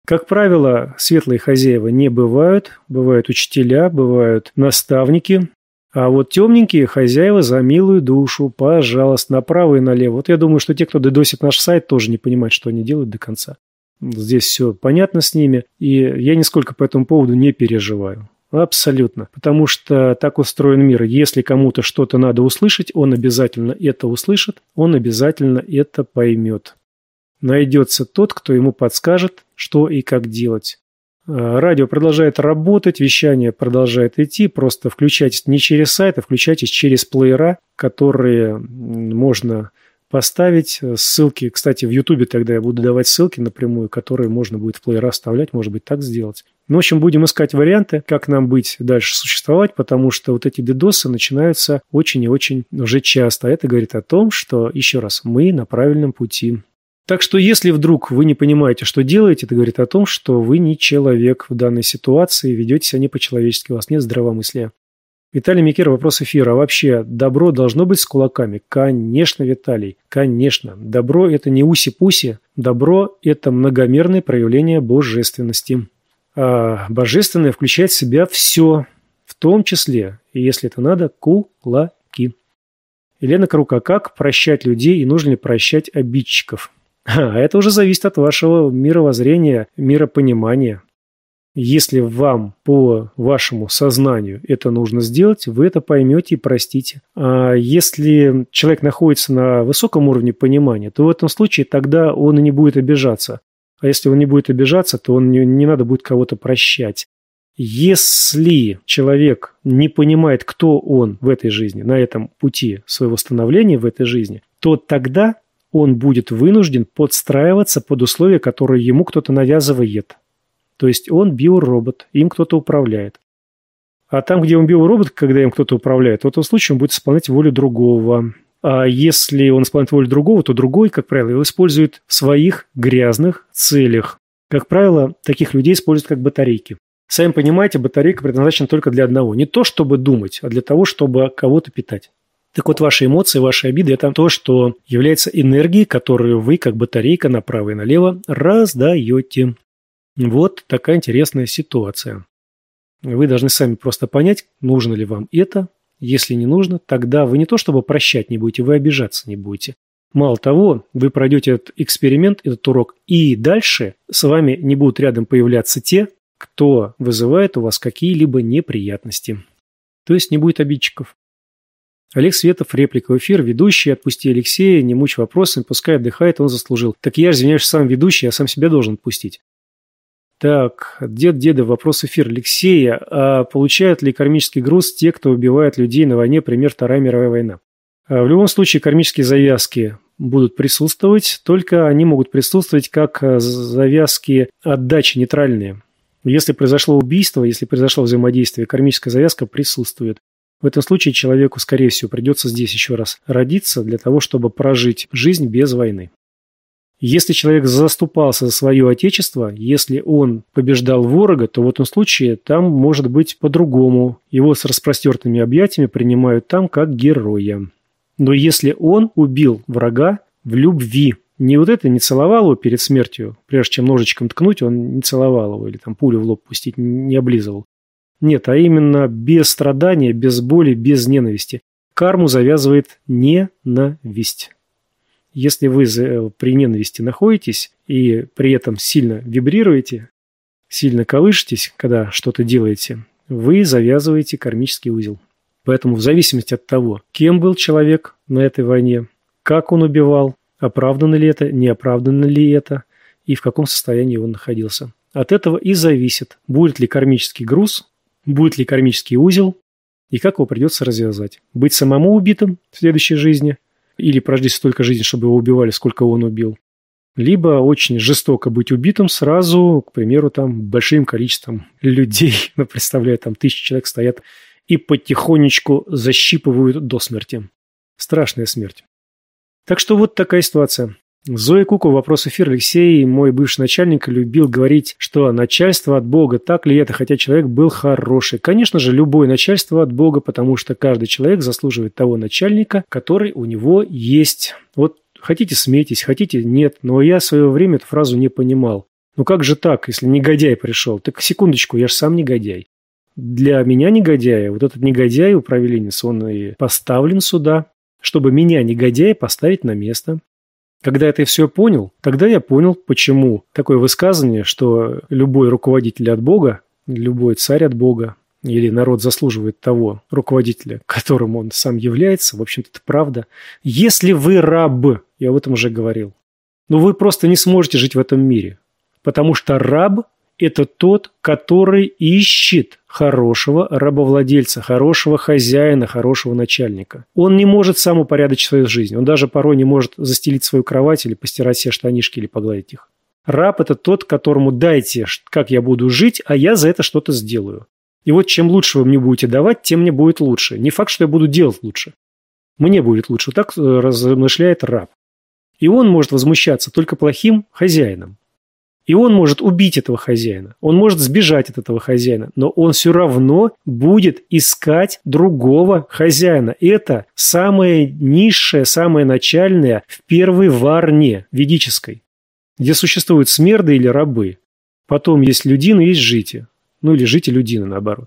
Как правило, светлые хозяева не бывают. Бывают учителя, бывают наставники. А вот темненькие хозяева за милую душу, пожалуйста, направо и налево. Вот я думаю, что те, кто дедосит наш сайт, тоже не понимают, что они делают до конца. Здесь все понятно с ними, и я нисколько по этому поводу не переживаю. Абсолютно. Потому что так устроен мир. Если кому-то что-то надо услышать, он обязательно это услышит, он обязательно это поймет. Найдется тот, кто ему подскажет, что и как делать. Радио продолжает работать, вещание продолжает идти. Просто включайтесь не через сайт, а включайтесь через плеера, которые можно поставить. Ссылки, кстати, в Ютубе тогда я буду давать ссылки напрямую, которые можно будет в плеера вставлять, может быть, так сделать. Ну, в общем, будем искать варианты, как нам быть дальше существовать, потому что вот эти дедосы начинаются очень и очень уже часто. Это говорит о том, что, еще раз, мы на правильном пути. Так что, если вдруг вы не понимаете, что делаете, это говорит о том, что вы не человек в данной ситуации, ведете себя не по-человечески, у вас нет здравомыслия. Виталий Микер, вопрос эфира. А вообще, добро должно быть с кулаками? Конечно, Виталий, конечно. Добро – это не уси-пуси, добро – это многомерное проявление божественности. А божественное включает в себя все, в том числе, и если это надо, кулаки. Елена Крука, как прощать людей и нужно ли прощать обидчиков? А это уже зависит от вашего мировоззрения, миропонимания. Если вам по вашему сознанию это нужно сделать, вы это поймете и простите. А если человек находится на высоком уровне понимания, то в этом случае тогда он и не будет обижаться. А если он не будет обижаться, то он не надо будет кого-то прощать. Если человек не понимает, кто он в этой жизни, на этом пути своего становления в этой жизни, то тогда он будет вынужден подстраиваться под условия, которые ему кто-то навязывает. То есть он биоробот, им кто-то управляет. А там, где он биоробот, когда им кто-то управляет, в этом случае он будет исполнять волю другого. А если он исполняет волю другого, то другой, как правило, его использует в своих грязных целях. Как правило, таких людей используют как батарейки. Сами понимаете, батарейка предназначена только для одного. Не то, чтобы думать, а для того, чтобы кого-то питать. Так вот, ваши эмоции, ваши обиды – это то, что является энергией, которую вы, как батарейка, направо и налево раздаете. Вот такая интересная ситуация. Вы должны сами просто понять, нужно ли вам это. Если не нужно, тогда вы не то чтобы прощать не будете, вы обижаться не будете. Мало того, вы пройдете этот эксперимент, этот урок, и дальше с вами не будут рядом появляться те, кто вызывает у вас какие-либо неприятности. То есть не будет обидчиков. Олег Светов, реплика в эфир. Ведущий, отпусти Алексея, не мучь вопросами, пускай отдыхает, он заслужил. Так я же, извиняюсь, сам ведущий, я сам себя должен отпустить. Так, деда, вопрос эфир. Алексея, а получают ли кармический груз те, кто убивает людей на войне, пример Вторая мировая война? В любом случае, кармические завязки будут присутствовать, только они могут присутствовать как завязки отдачи нейтральные. Если произошло убийство, если произошло взаимодействие, кармическая завязка присутствует. В этом случае человеку, скорее всего, придется здесь еще раз родиться для того, чтобы прожить жизнь без войны. Если человек заступался за свое отечество, если он побеждал ворога, то в этом случае там может быть по-другому. Его с распростертыми объятиями принимают там как героя. Но если он убил врага в любви, не вот это не целовал его перед смертью, прежде чем ножичком ткнуть, он не целовал его или там пулю в лоб пустить, не облизывал. Нет, а именно без страдания, без боли, без ненависти. Карму завязывает ненависть. Если вы при ненависти находитесь и при этом сильно вибрируете, сильно колышетесь, когда что-то делаете, вы завязываете кармический узел. Поэтому в зависимости от того, кем был человек на этой войне, как он убивал, оправдано ли это, не оправдано ли это и в каком состоянии он находился. От этого и зависит, будет ли кармический груз, будет ли кармический узел и как его придется развязать. Быть самому убитым в следующей жизни или прожить столько жизней, чтобы его убивали, сколько он убил. Либо очень жестоко быть убитым сразу, к примеру, там большим количеством людей, представляю, там 1000 человек стоят и потихонечку защипывают до смерти. Страшная смерть. Так что вот такая ситуация. Зоя Куку, вопрос эфир. Алексей, мой бывший начальник, любил говорить, что начальство от Бога. Так ли это, хотя человек был хороший? Конечно же, любое начальство от Бога, потому что каждый человек заслуживает того начальника, который у него есть. Вот хотите смейтесь, хотите нет, но я в свое время эту фразу не понимал. Ну как же так, если негодяй пришел? Так секундочку, я же сам негодяй. Для меня негодяя, вот этот негодяй, управленец, он и поставлен сюда, чтобы меня, негодяя, поставить на место. Когда это все понял, тогда я понял, почему такое высказывание, что любой руководитель от Бога, любой царь от Бога, или народ заслуживает того руководителя, которым он сам является, в общем-то, это правда. Если вы раб, я об этом уже говорил, но вы просто не сможете жить в этом мире, потому что раб – это тот, который ищет хорошего рабовладельца, хорошего хозяина, хорошего начальника. Он не может сам упорядочить свою жизнь. Он даже порой не может застелить свою кровать или постирать себе штанишки или погладить их. Раб – это тот, которому дайте, как я буду жить, а я за это что-то сделаю. И вот чем лучше вы мне будете давать, тем мне будет лучше. Не факт, что я буду делать лучше. Мне будет лучше. Вот так размышляет раб. И он может возмущаться только плохим хозяином. И он может убить этого хозяина, он может сбежать от этого хозяина, но он все равно будет искать другого хозяина. Это самое низшее, самое начальное в первой варне ведической, где существуют смерды или рабы. Потом есть людины, есть жити. Ну или жити-людины, наоборот.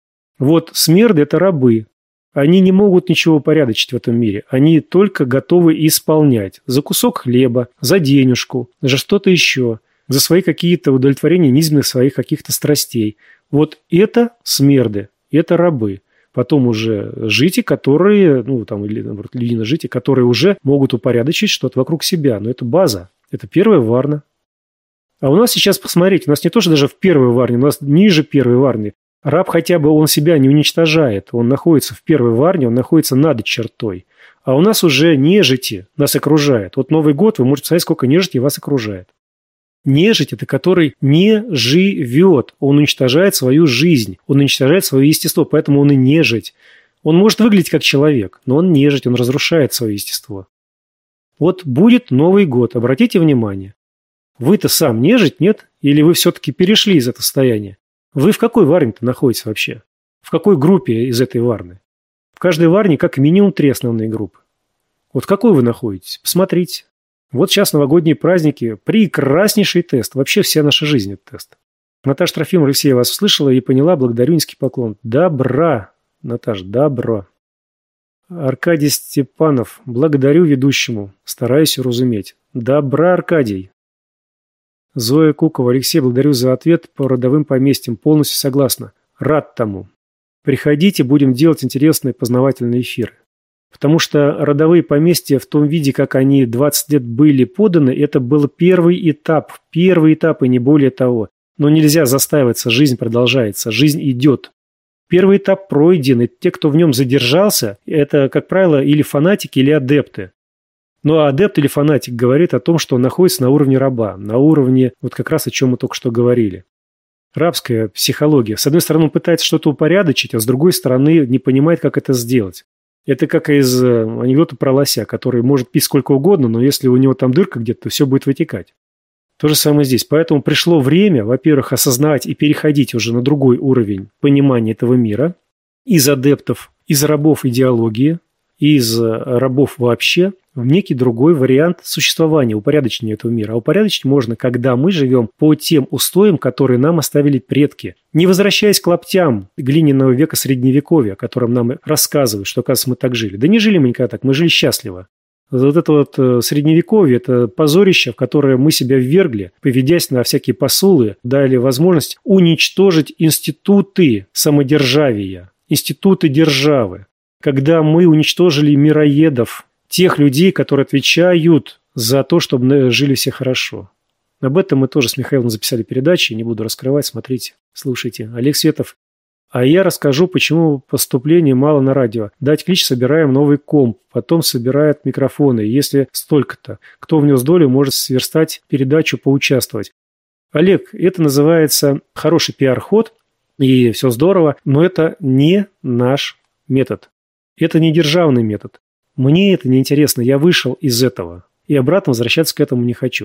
Вот смерды – это рабы. Они не могут ничего упорядочить в этом мире. Они только готовы исполнять за кусок хлеба, за денежку, за что-то еще, за свои какие-то удовлетворения низменных своих каких-то страстей. Вот это смерды, это рабы. Потом уже жити, которые, или, наоборот, людины-жити, которые уже могут упорядочить что-то вокруг себя. Но это база, это первая варна. А у нас сейчас, посмотрите, у нас не то, что даже в первой варне, у нас ниже первой варны. Раб хотя бы он себя не уничтожает, он находится в первой варне, он находится над чертой. А у нас уже нежити нас окружает. Вот Новый год, вы можете посмотреть, сколько нежити вас окружает. Нежить – это который не живет, он уничтожает свою жизнь, он уничтожает свое естество, поэтому он и нежить. Он может выглядеть как человек, но он нежить, он разрушает свое естество. Вот будет Новый год, обратите внимание. Вы-то сам нежить, нет? Или вы все-таки перешли из этого состояния? Вы в какой варне-то находитесь вообще? В какой группе из этой варны? В каждой варне как минимум 3 основные группы. Вот в какой вы находитесь? Посмотрите. Вот сейчас новогодние праздники. Прекраснейший тест. Вообще вся наша жизнь – это тест. Наташа Трофимова, Алексей, я вас услышала и поняла. Благодарю, низкий поклон. Добра, Наташа, добро. Аркадий Степанов. Благодарю ведущему. Стараюсь уразуметь. Добра, Аркадий. Зоя Кукова. Алексей, благодарю за ответ по родовым поместьям. Полностью согласна. Рад тому. Приходите, будем делать интересные познавательные эфиры. Потому что родовые поместья в том виде, как они 20 лет были поданы, это был первый этап и не более того. Но нельзя застаиваться, жизнь продолжается, жизнь идет. Первый этап пройден, и те, кто в нем задержался, это, как правило, или фанатики, или адепты. Ну а адепт или фанатик говорит о том, что он находится на уровне раба, на уровне вот как раз о чем мы только что говорили. Рабская психология. С одной стороны, он пытается что-то упорядочить, а с другой стороны, не понимает, как это сделать. Это как из анекдота про лося, который может пить сколько угодно, но если у него там дырка где-то, то все будет вытекать. То же самое здесь. Поэтому пришло время, во-первых, осознавать и переходить уже на другой уровень понимания этого мира. Из адептов, из рабов идеологии, из рабов вообще, в некий другой вариант существования, упорядочения этого мира. А упорядочить можно, когда мы живем по тем устоям, которые нам оставили предки. Не возвращаясь к лаптям глиняного века Средневековья, о котором нам рассказывают, что, оказывается, мы так жили. Да не жили мы никогда так, мы жили счастливо. Вот это вот Средневековье, это позорище, в которое мы себя ввергли, поведясь на всякие посулы, дали возможность уничтожить институты самодержавия, институты державы. Когда мы уничтожили мироедов, тех людей, которые отвечают за то, чтобы жили все хорошо. Об этом мы тоже с Михаилом записали передачи, не буду раскрывать, смотрите, слушайте. Олег Светов. А я расскажу, почему поступлений мало на радио. Дать клич, собираем новый комп, потом собирают микрофоны. Если столько-то, кто внес долю, может сверстать передачу, поучаствовать. Олег, это называется хороший пиар-ход, и все здорово, но это не наш метод. Это не державный метод. Мне это не интересно, я вышел из этого. И обратно возвращаться к этому не хочу.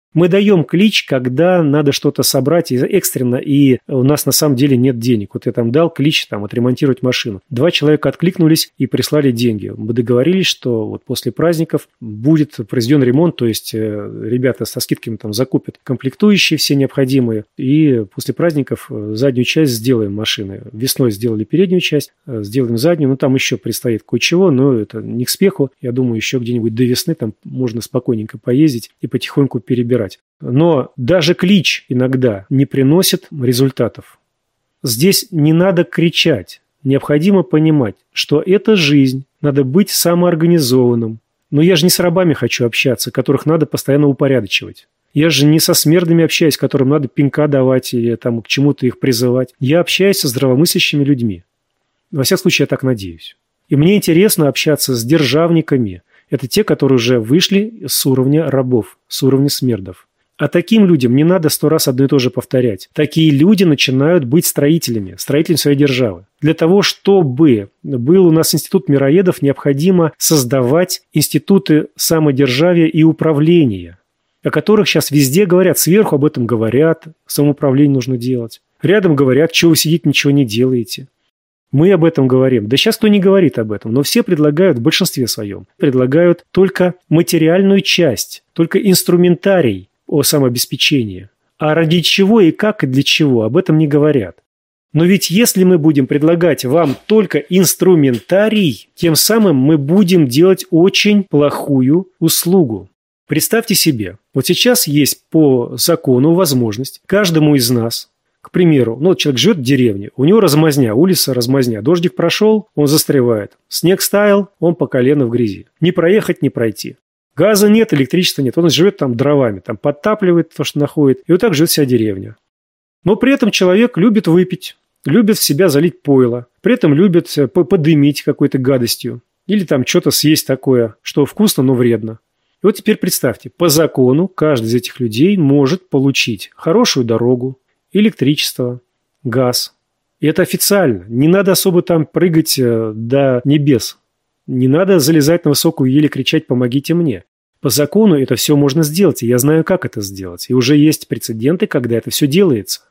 Мы даем клич, когда надо что-то собрать экстренно, и у нас на самом деле нет денег. Вот я там дал клич отремонтировать машину. 2 человека откликнулись и прислали деньги. Мы договорились, что вот после праздников будет произведен ремонт, то есть ребята со скидками там закупят комплектующие все необходимые, и после праздников заднюю часть сделаем машины. Весной сделали переднюю часть, сделаем заднюю, там еще предстоит кое-чего, но это не к спеху. Я думаю, еще где-нибудь до весны там можно спокойненько поездить и потихоньку перебирать. Но даже клич иногда не приносит результатов. Здесь не надо кричать. Необходимо понимать, что это жизнь, надо быть самоорганизованным. Но я же не с рабами хочу общаться, которых надо постоянно упорядочивать. Я же не со смердами общаюсь, которым надо пинка давать или к чему-то их призывать. Я общаюсь со здравомыслящими людьми. Во всяком случае, я так надеюсь. И мне интересно общаться с державниками. Это те, которые уже вышли с уровня рабов, с уровня смердов. А таким людям не надо 100 раз одно и то же повторять. Такие люди начинают быть строителями своей державы. Для того, чтобы был у нас институт мироедов, необходимо создавать институты самодержавия и управления, о которых сейчас везде говорят, сверху об этом говорят, самоуправление нужно делать. Рядом говорят, что вы сидите, ничего не делаете. Мы об этом говорим. Да сейчас кто не говорит об этом, но все предлагают, в большинстве своем, предлагают только материальную часть, только инструментарий о самообеспечении. А ради чего и как и для чего, об этом не говорят. Но ведь если мы будем предлагать вам только инструментарий, тем самым мы будем делать очень плохую услугу. Представьте себе, вот сейчас есть по закону возможность каждому из нас, к примеру, человек живет в деревне, у него размазня, улица размазня, дождик прошел, он застревает, снег стаял, он по колено в грязи. Не проехать, не пройти. Газа нет, электричества нет, он живет дровами, подтапливает то, что находит, и вот так живет вся деревня. Но при этом человек любит выпить, любит в себя залить пойло, при этом любит подымить какой-то гадостью или что-то съесть такое, что вкусно, но вредно. И вот теперь представьте, по закону каждый из этих людей может получить хорошую дорогу, электричество, газ. И это официально. Не надо особо прыгать до небес. Не надо залезать на высокую ель и кричать «помогите мне». По закону это все можно сделать, и я знаю, как это сделать. И уже есть прецеденты, когда это все делается.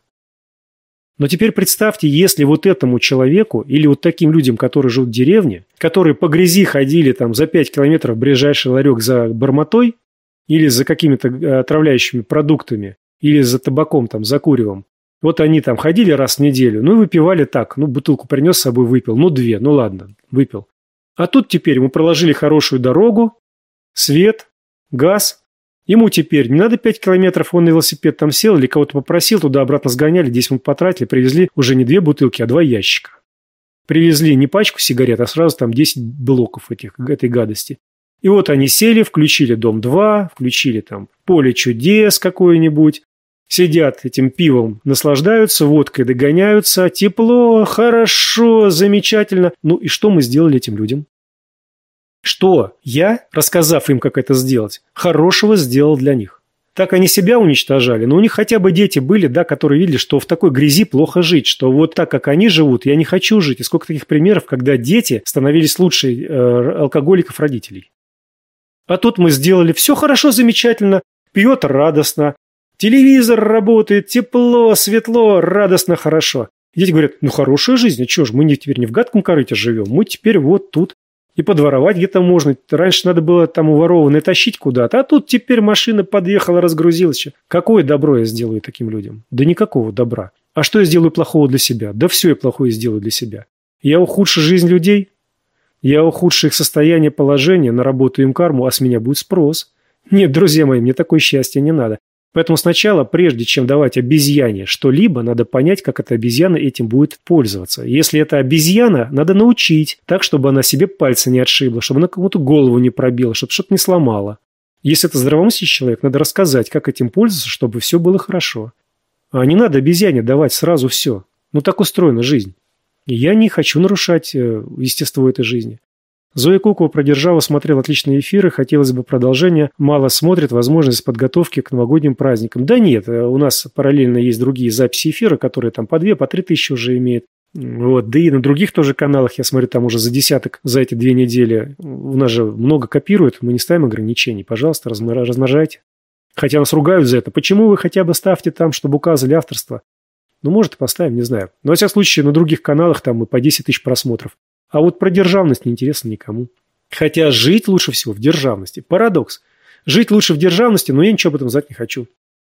Но теперь представьте, если вот этому человеку или вот таким людям, которые живут в деревне, которые по грязи ходили за 5 километров в ближайший ларек за барматой или за какими-то отравляющими продуктами, или за табаком, за куревом. Вот они ходили раз в неделю, и выпивали так. Бутылку принес с собой, выпил. 2, ладно, выпил. А тут теперь ему проложили хорошую дорогу, свет, газ. Ему теперь не надо 5 километров, он на велосипед сел или кого-то попросил, туда-обратно сгоняли, 10 минут потратили, привезли уже не 2 бутылки, а 2 ящика. Привезли не пачку сигарет, а сразу 10 блоков этой гадости. И вот они сели, включили «Дом-2», включили «Поле чудес» какое-нибудь, сидят этим пивом, наслаждаются, водкой догоняются, тепло, хорошо, замечательно. И что мы сделали этим людям? Что я, рассказав им, как это сделать, хорошего сделал для них? Так они себя уничтожали, но у них хотя бы дети были, которые видели, что в такой грязи плохо жить, что вот так, как они живут, я не хочу жить. И сколько таких примеров, когда дети становились лучше алкоголиков родителей. А тут мы сделали все хорошо, замечательно, пьет радостно, телевизор работает, тепло, светло, радостно, хорошо. И дети говорят, хорошая жизнь, а что ж, мы теперь не в гадком корыте живем, мы теперь вот тут. И подворовать где-то можно. Раньше надо было уворованное тащить куда-то, а тут теперь машина подъехала, разгрузилась. Какое добро я сделаю таким людям? Да никакого добра. А что я сделаю плохого для себя? Да все я плохое сделаю для себя. Я ухудшу жизнь людей? Я ухудшу их состояние, положение, наработаю им карму, а с меня будет спрос. Нет, друзья мои, мне такое счастье не надо. Поэтому сначала, прежде чем давать обезьяне что-либо, надо понять, как эта обезьяна этим будет пользоваться. Если это обезьяна, надо научить так, чтобы она себе пальцы не отшибла, чтобы она кому-то голову не пробила, чтобы что-то не сломала. Если это здравомыслящий человек, надо рассказать, как этим пользоваться, чтобы все было хорошо. А не надо обезьяне давать сразу все. Так устроена жизнь. И я не хочу нарушать естество этой жизни. Зоя Кукова про державу смотрела отличные эфиры, хотелось бы продолжения. Мало смотрит, возможность подготовки к новогодним праздникам. Да нет, у нас параллельно есть другие записи эфира, которые по 2, по 3 тысячи уже имеют. Да и на других тоже каналах, я смотрю, там уже за десяток за эти 2 недели. У нас же много копируют, мы не ставим ограничений. Пожалуйста, размножайте. Хотя нас ругают за это. Почему вы хотя бы ставьте там, чтобы указывали авторство? Ну, может, и поставим, не знаю. Но, во всяком случае, на других каналах там и по 10 тысяч просмотров. А вот про державность не интересно никому. Хотя жить лучше всего в державности. Парадокс. Жить лучше в державности, но я ничего об этом знать не хочу.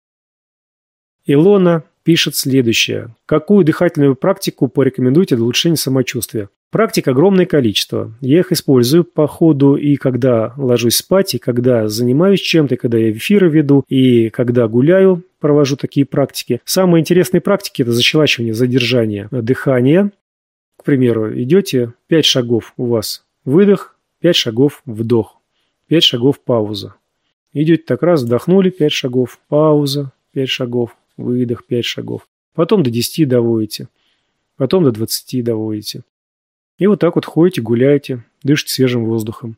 Илона пишет следующее. Какую дыхательную практику порекомендуете для улучшения самочувствия? Практик огромное количество. Я их использую по ходу и когда ложусь спать, и когда занимаюсь чем-то, и когда я эфиры веду, и когда гуляю, провожу такие практики. Самые интересные практики – это защелачивание, задержание дыхания. К примеру, идете 5 шагов у вас выдох, 5 шагов вдох, 5 шагов пауза. Идете так раз, вдохнули 5 шагов, пауза, 5 шагов, выдох 5 шагов. Потом до 10 доводите, потом до 20 доводите. И вот так вот ходите, гуляете, дышите свежим воздухом.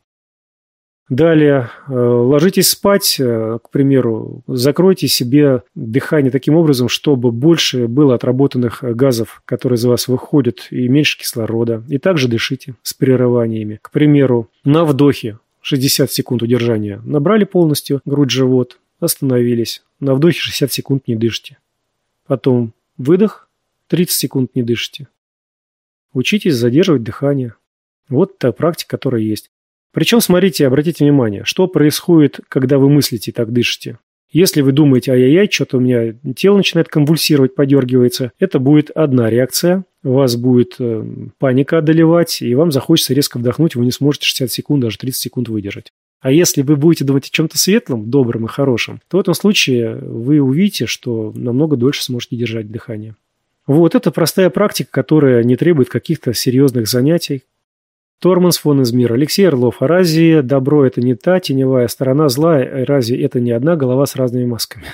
Далее, ложитесь спать, к примеру, закройте себе дыхание таким образом, чтобы больше было отработанных газов, которые из вас выходят, и меньше кислорода. И также дышите с прерываниями. К примеру, на вдохе 60 секунд удержания набрали полностью грудь-живот, остановились. На вдохе 60 секунд не дышите. Потом выдох, 30 секунд не дышите. Учитесь задерживать дыхание. Вот та практика, которая есть. Причем, смотрите, обратите внимание, что происходит, когда вы мыслите и так дышите. Если вы думаете, ай-яй-яй, что-то у меня тело начинает конвульсировать, подергивается, это будет одна реакция. Вас будет паника одолевать, и вам захочется резко вдохнуть, вы не сможете 60 секунд, даже 30 секунд выдержать. А если вы будете думать о чем-то светлом, добром и хорошем, то в этом случае вы увидите, что намного дольше сможете держать дыхание. Вот это простая практика, которая не требует каких-то серьезных занятий. Торманс фон из мира. Алексей Орлов. А разве добро – это не та теневая сторона зла? Разве это не одна голова с разными масками?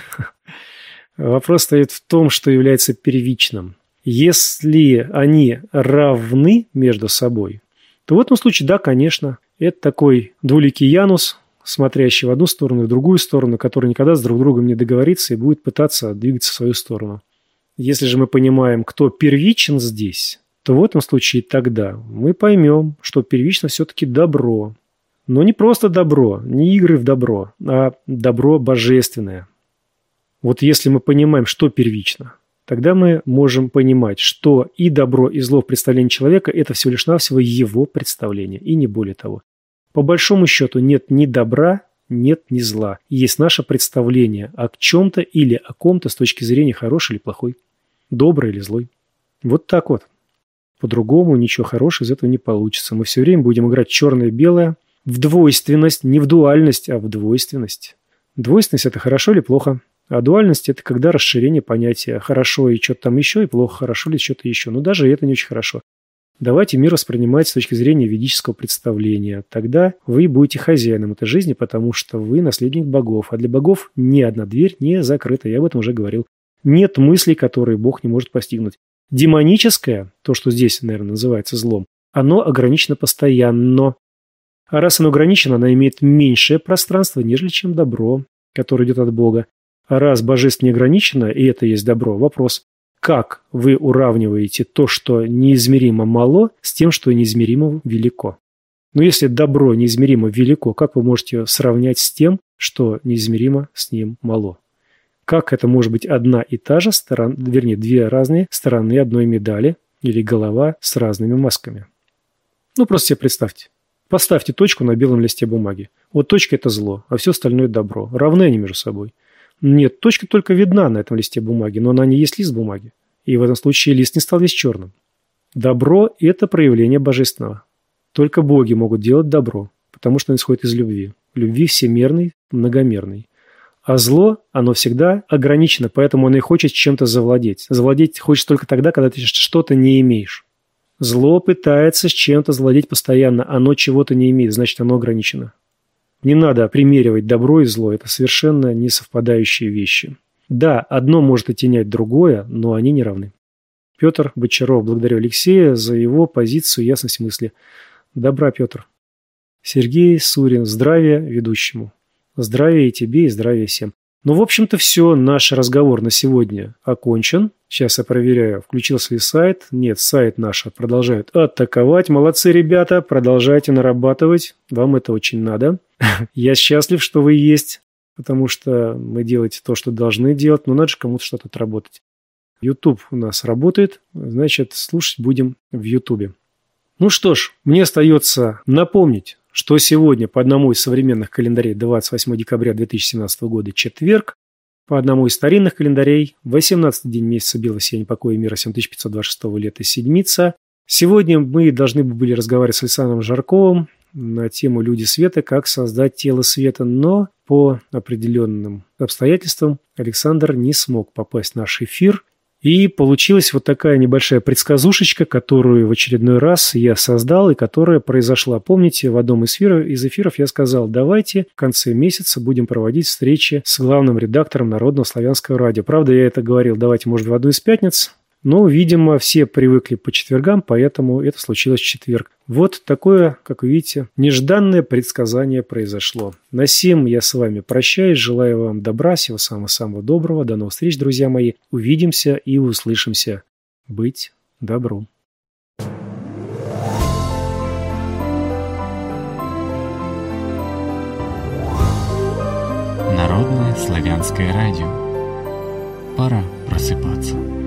Вопрос стоит в том, что является первичным. Если они равны между собой, то в этом случае, да, конечно, это такой двуликий Янус, смотрящий в одну сторону и в другую сторону, который никогда с друг другом не договорится и будет пытаться двигаться в свою сторону. Если же мы понимаем, кто первичен здесь, то в этом случае тогда мы поймем, что первично все-таки добро. Но не просто добро, не игры в добро, а добро божественное. Вот если мы понимаем, что первично, тогда мы можем понимать, что и добро, и зло в представлении человека – это всего лишь навсего его представление, и не более того. По большому счету нет ни добра, нет ни зла. Есть наше представление о чем-то или о ком-то с точки зрения хороший или плохой, добрый или злой. Вот так вот. По-другому ничего хорошего из этого не получится. Мы все время будем играть черное-белое в двойственность, не в дуальность, а в двойственность. Двойственность – это хорошо или плохо. А дуальность – это когда расширение понятия хорошо и что-то там еще, и плохо, хорошо или что-то еще. Но даже это не очень хорошо. Давайте мир воспринимать с точки зрения ведического представления. Тогда вы будете хозяином этой жизни, потому что вы наследник богов. А для богов ни одна дверь не закрыта. Я об этом уже говорил. Нет мыслей, которые Бог не может постигнуть. Демоническое, то, что здесь, наверное, называется злом, оно ограничено постоянно. А раз оно ограничено, оно имеет меньшее пространство, нежели чем добро, которое идет от Бога. А раз божество не ограничено, и это есть добро, вопрос, как вы уравниваете то, что неизмеримо мало, с тем, что неизмеримо велико? Но если добро неизмеримо велико, как вы можете сравнять с тем, что неизмеримо с ним мало? Как это может быть одна и та же сторона, вернее, две разные стороны одной медали или голова с разными масками? Ну, просто себе представьте. Поставьте точку на белом листе бумаги. Вот точка – это зло, а все остальное – добро. Равны они между собой. Нет, точка только видна на этом листе бумаги, но она не есть лист бумаги. И в этом случае лист не стал весь черным. Добро – это проявление божественного. Только боги могут делать добро, потому что оно исходит из любви. Любви всемерной, многомерной. А зло, оно всегда ограничено, поэтому оно и хочет чем-то завладеть. Завладеть хочет только тогда, когда ты что-то не имеешь. Зло пытается с чем-то завладеть постоянно, оно чего-то не имеет, значит, оно ограничено. Не надо примеривать добро и зло, это совершенно не совпадающие вещи. Да, одно может оттенять другое, но они не равны. Петр Бочаров, благодарю Алексея за его позицию и ясность мысли. Добра, Петр. Сергей Сурин, здравия ведущему. Здравия и тебе, и здравия всем. Ну, в общем-то, все. Наш разговор на сегодня окончен. Сейчас я проверяю, включился ли сайт. Нет, сайт наш продолжает атаковать. Молодцы, ребята, продолжайте нарабатывать. Вам это очень надо. Я счастлив, что вы есть. потому что мы делаете то, что должны делать, но надо же кому-то что-то отработать. YouTube у нас работает, значит, слушать будем в YouTube. Ну что ж, мне остается напомнить, что сегодня по одному из современных календарей 28 декабря 2017 года четверг, по одному из старинных календарей 18-й день месяца белого сияния покоя и мира 7526 лета седмица. Сегодня мы должны были разговаривать с Александром Жарковым на тему «Люди света. Как создать тело света», но по определенным обстоятельствам Александр не смог попасть в наш эфир. И получилась вот такая небольшая предсказушечка, которую в очередной раз я создал и которая произошла. Помните, в одном из эфиров я сказал, давайте в конце месяца будем проводить встречи с главным редактором Народного славянского радио. Правда, я это говорил, давайте, может, в одну из пятниц. Но, видимо, все привыкли по четвергам, поэтому это случилось в четверг. Вот такое, как вы видите, нежданное предсказание произошло. На сим я с вами прощаюсь, желаю вам добра, всего самого-самого доброго. До новых встреч, друзья мои. Увидимся и услышимся. Быть добру. Народное славянское радио. Пора просыпаться.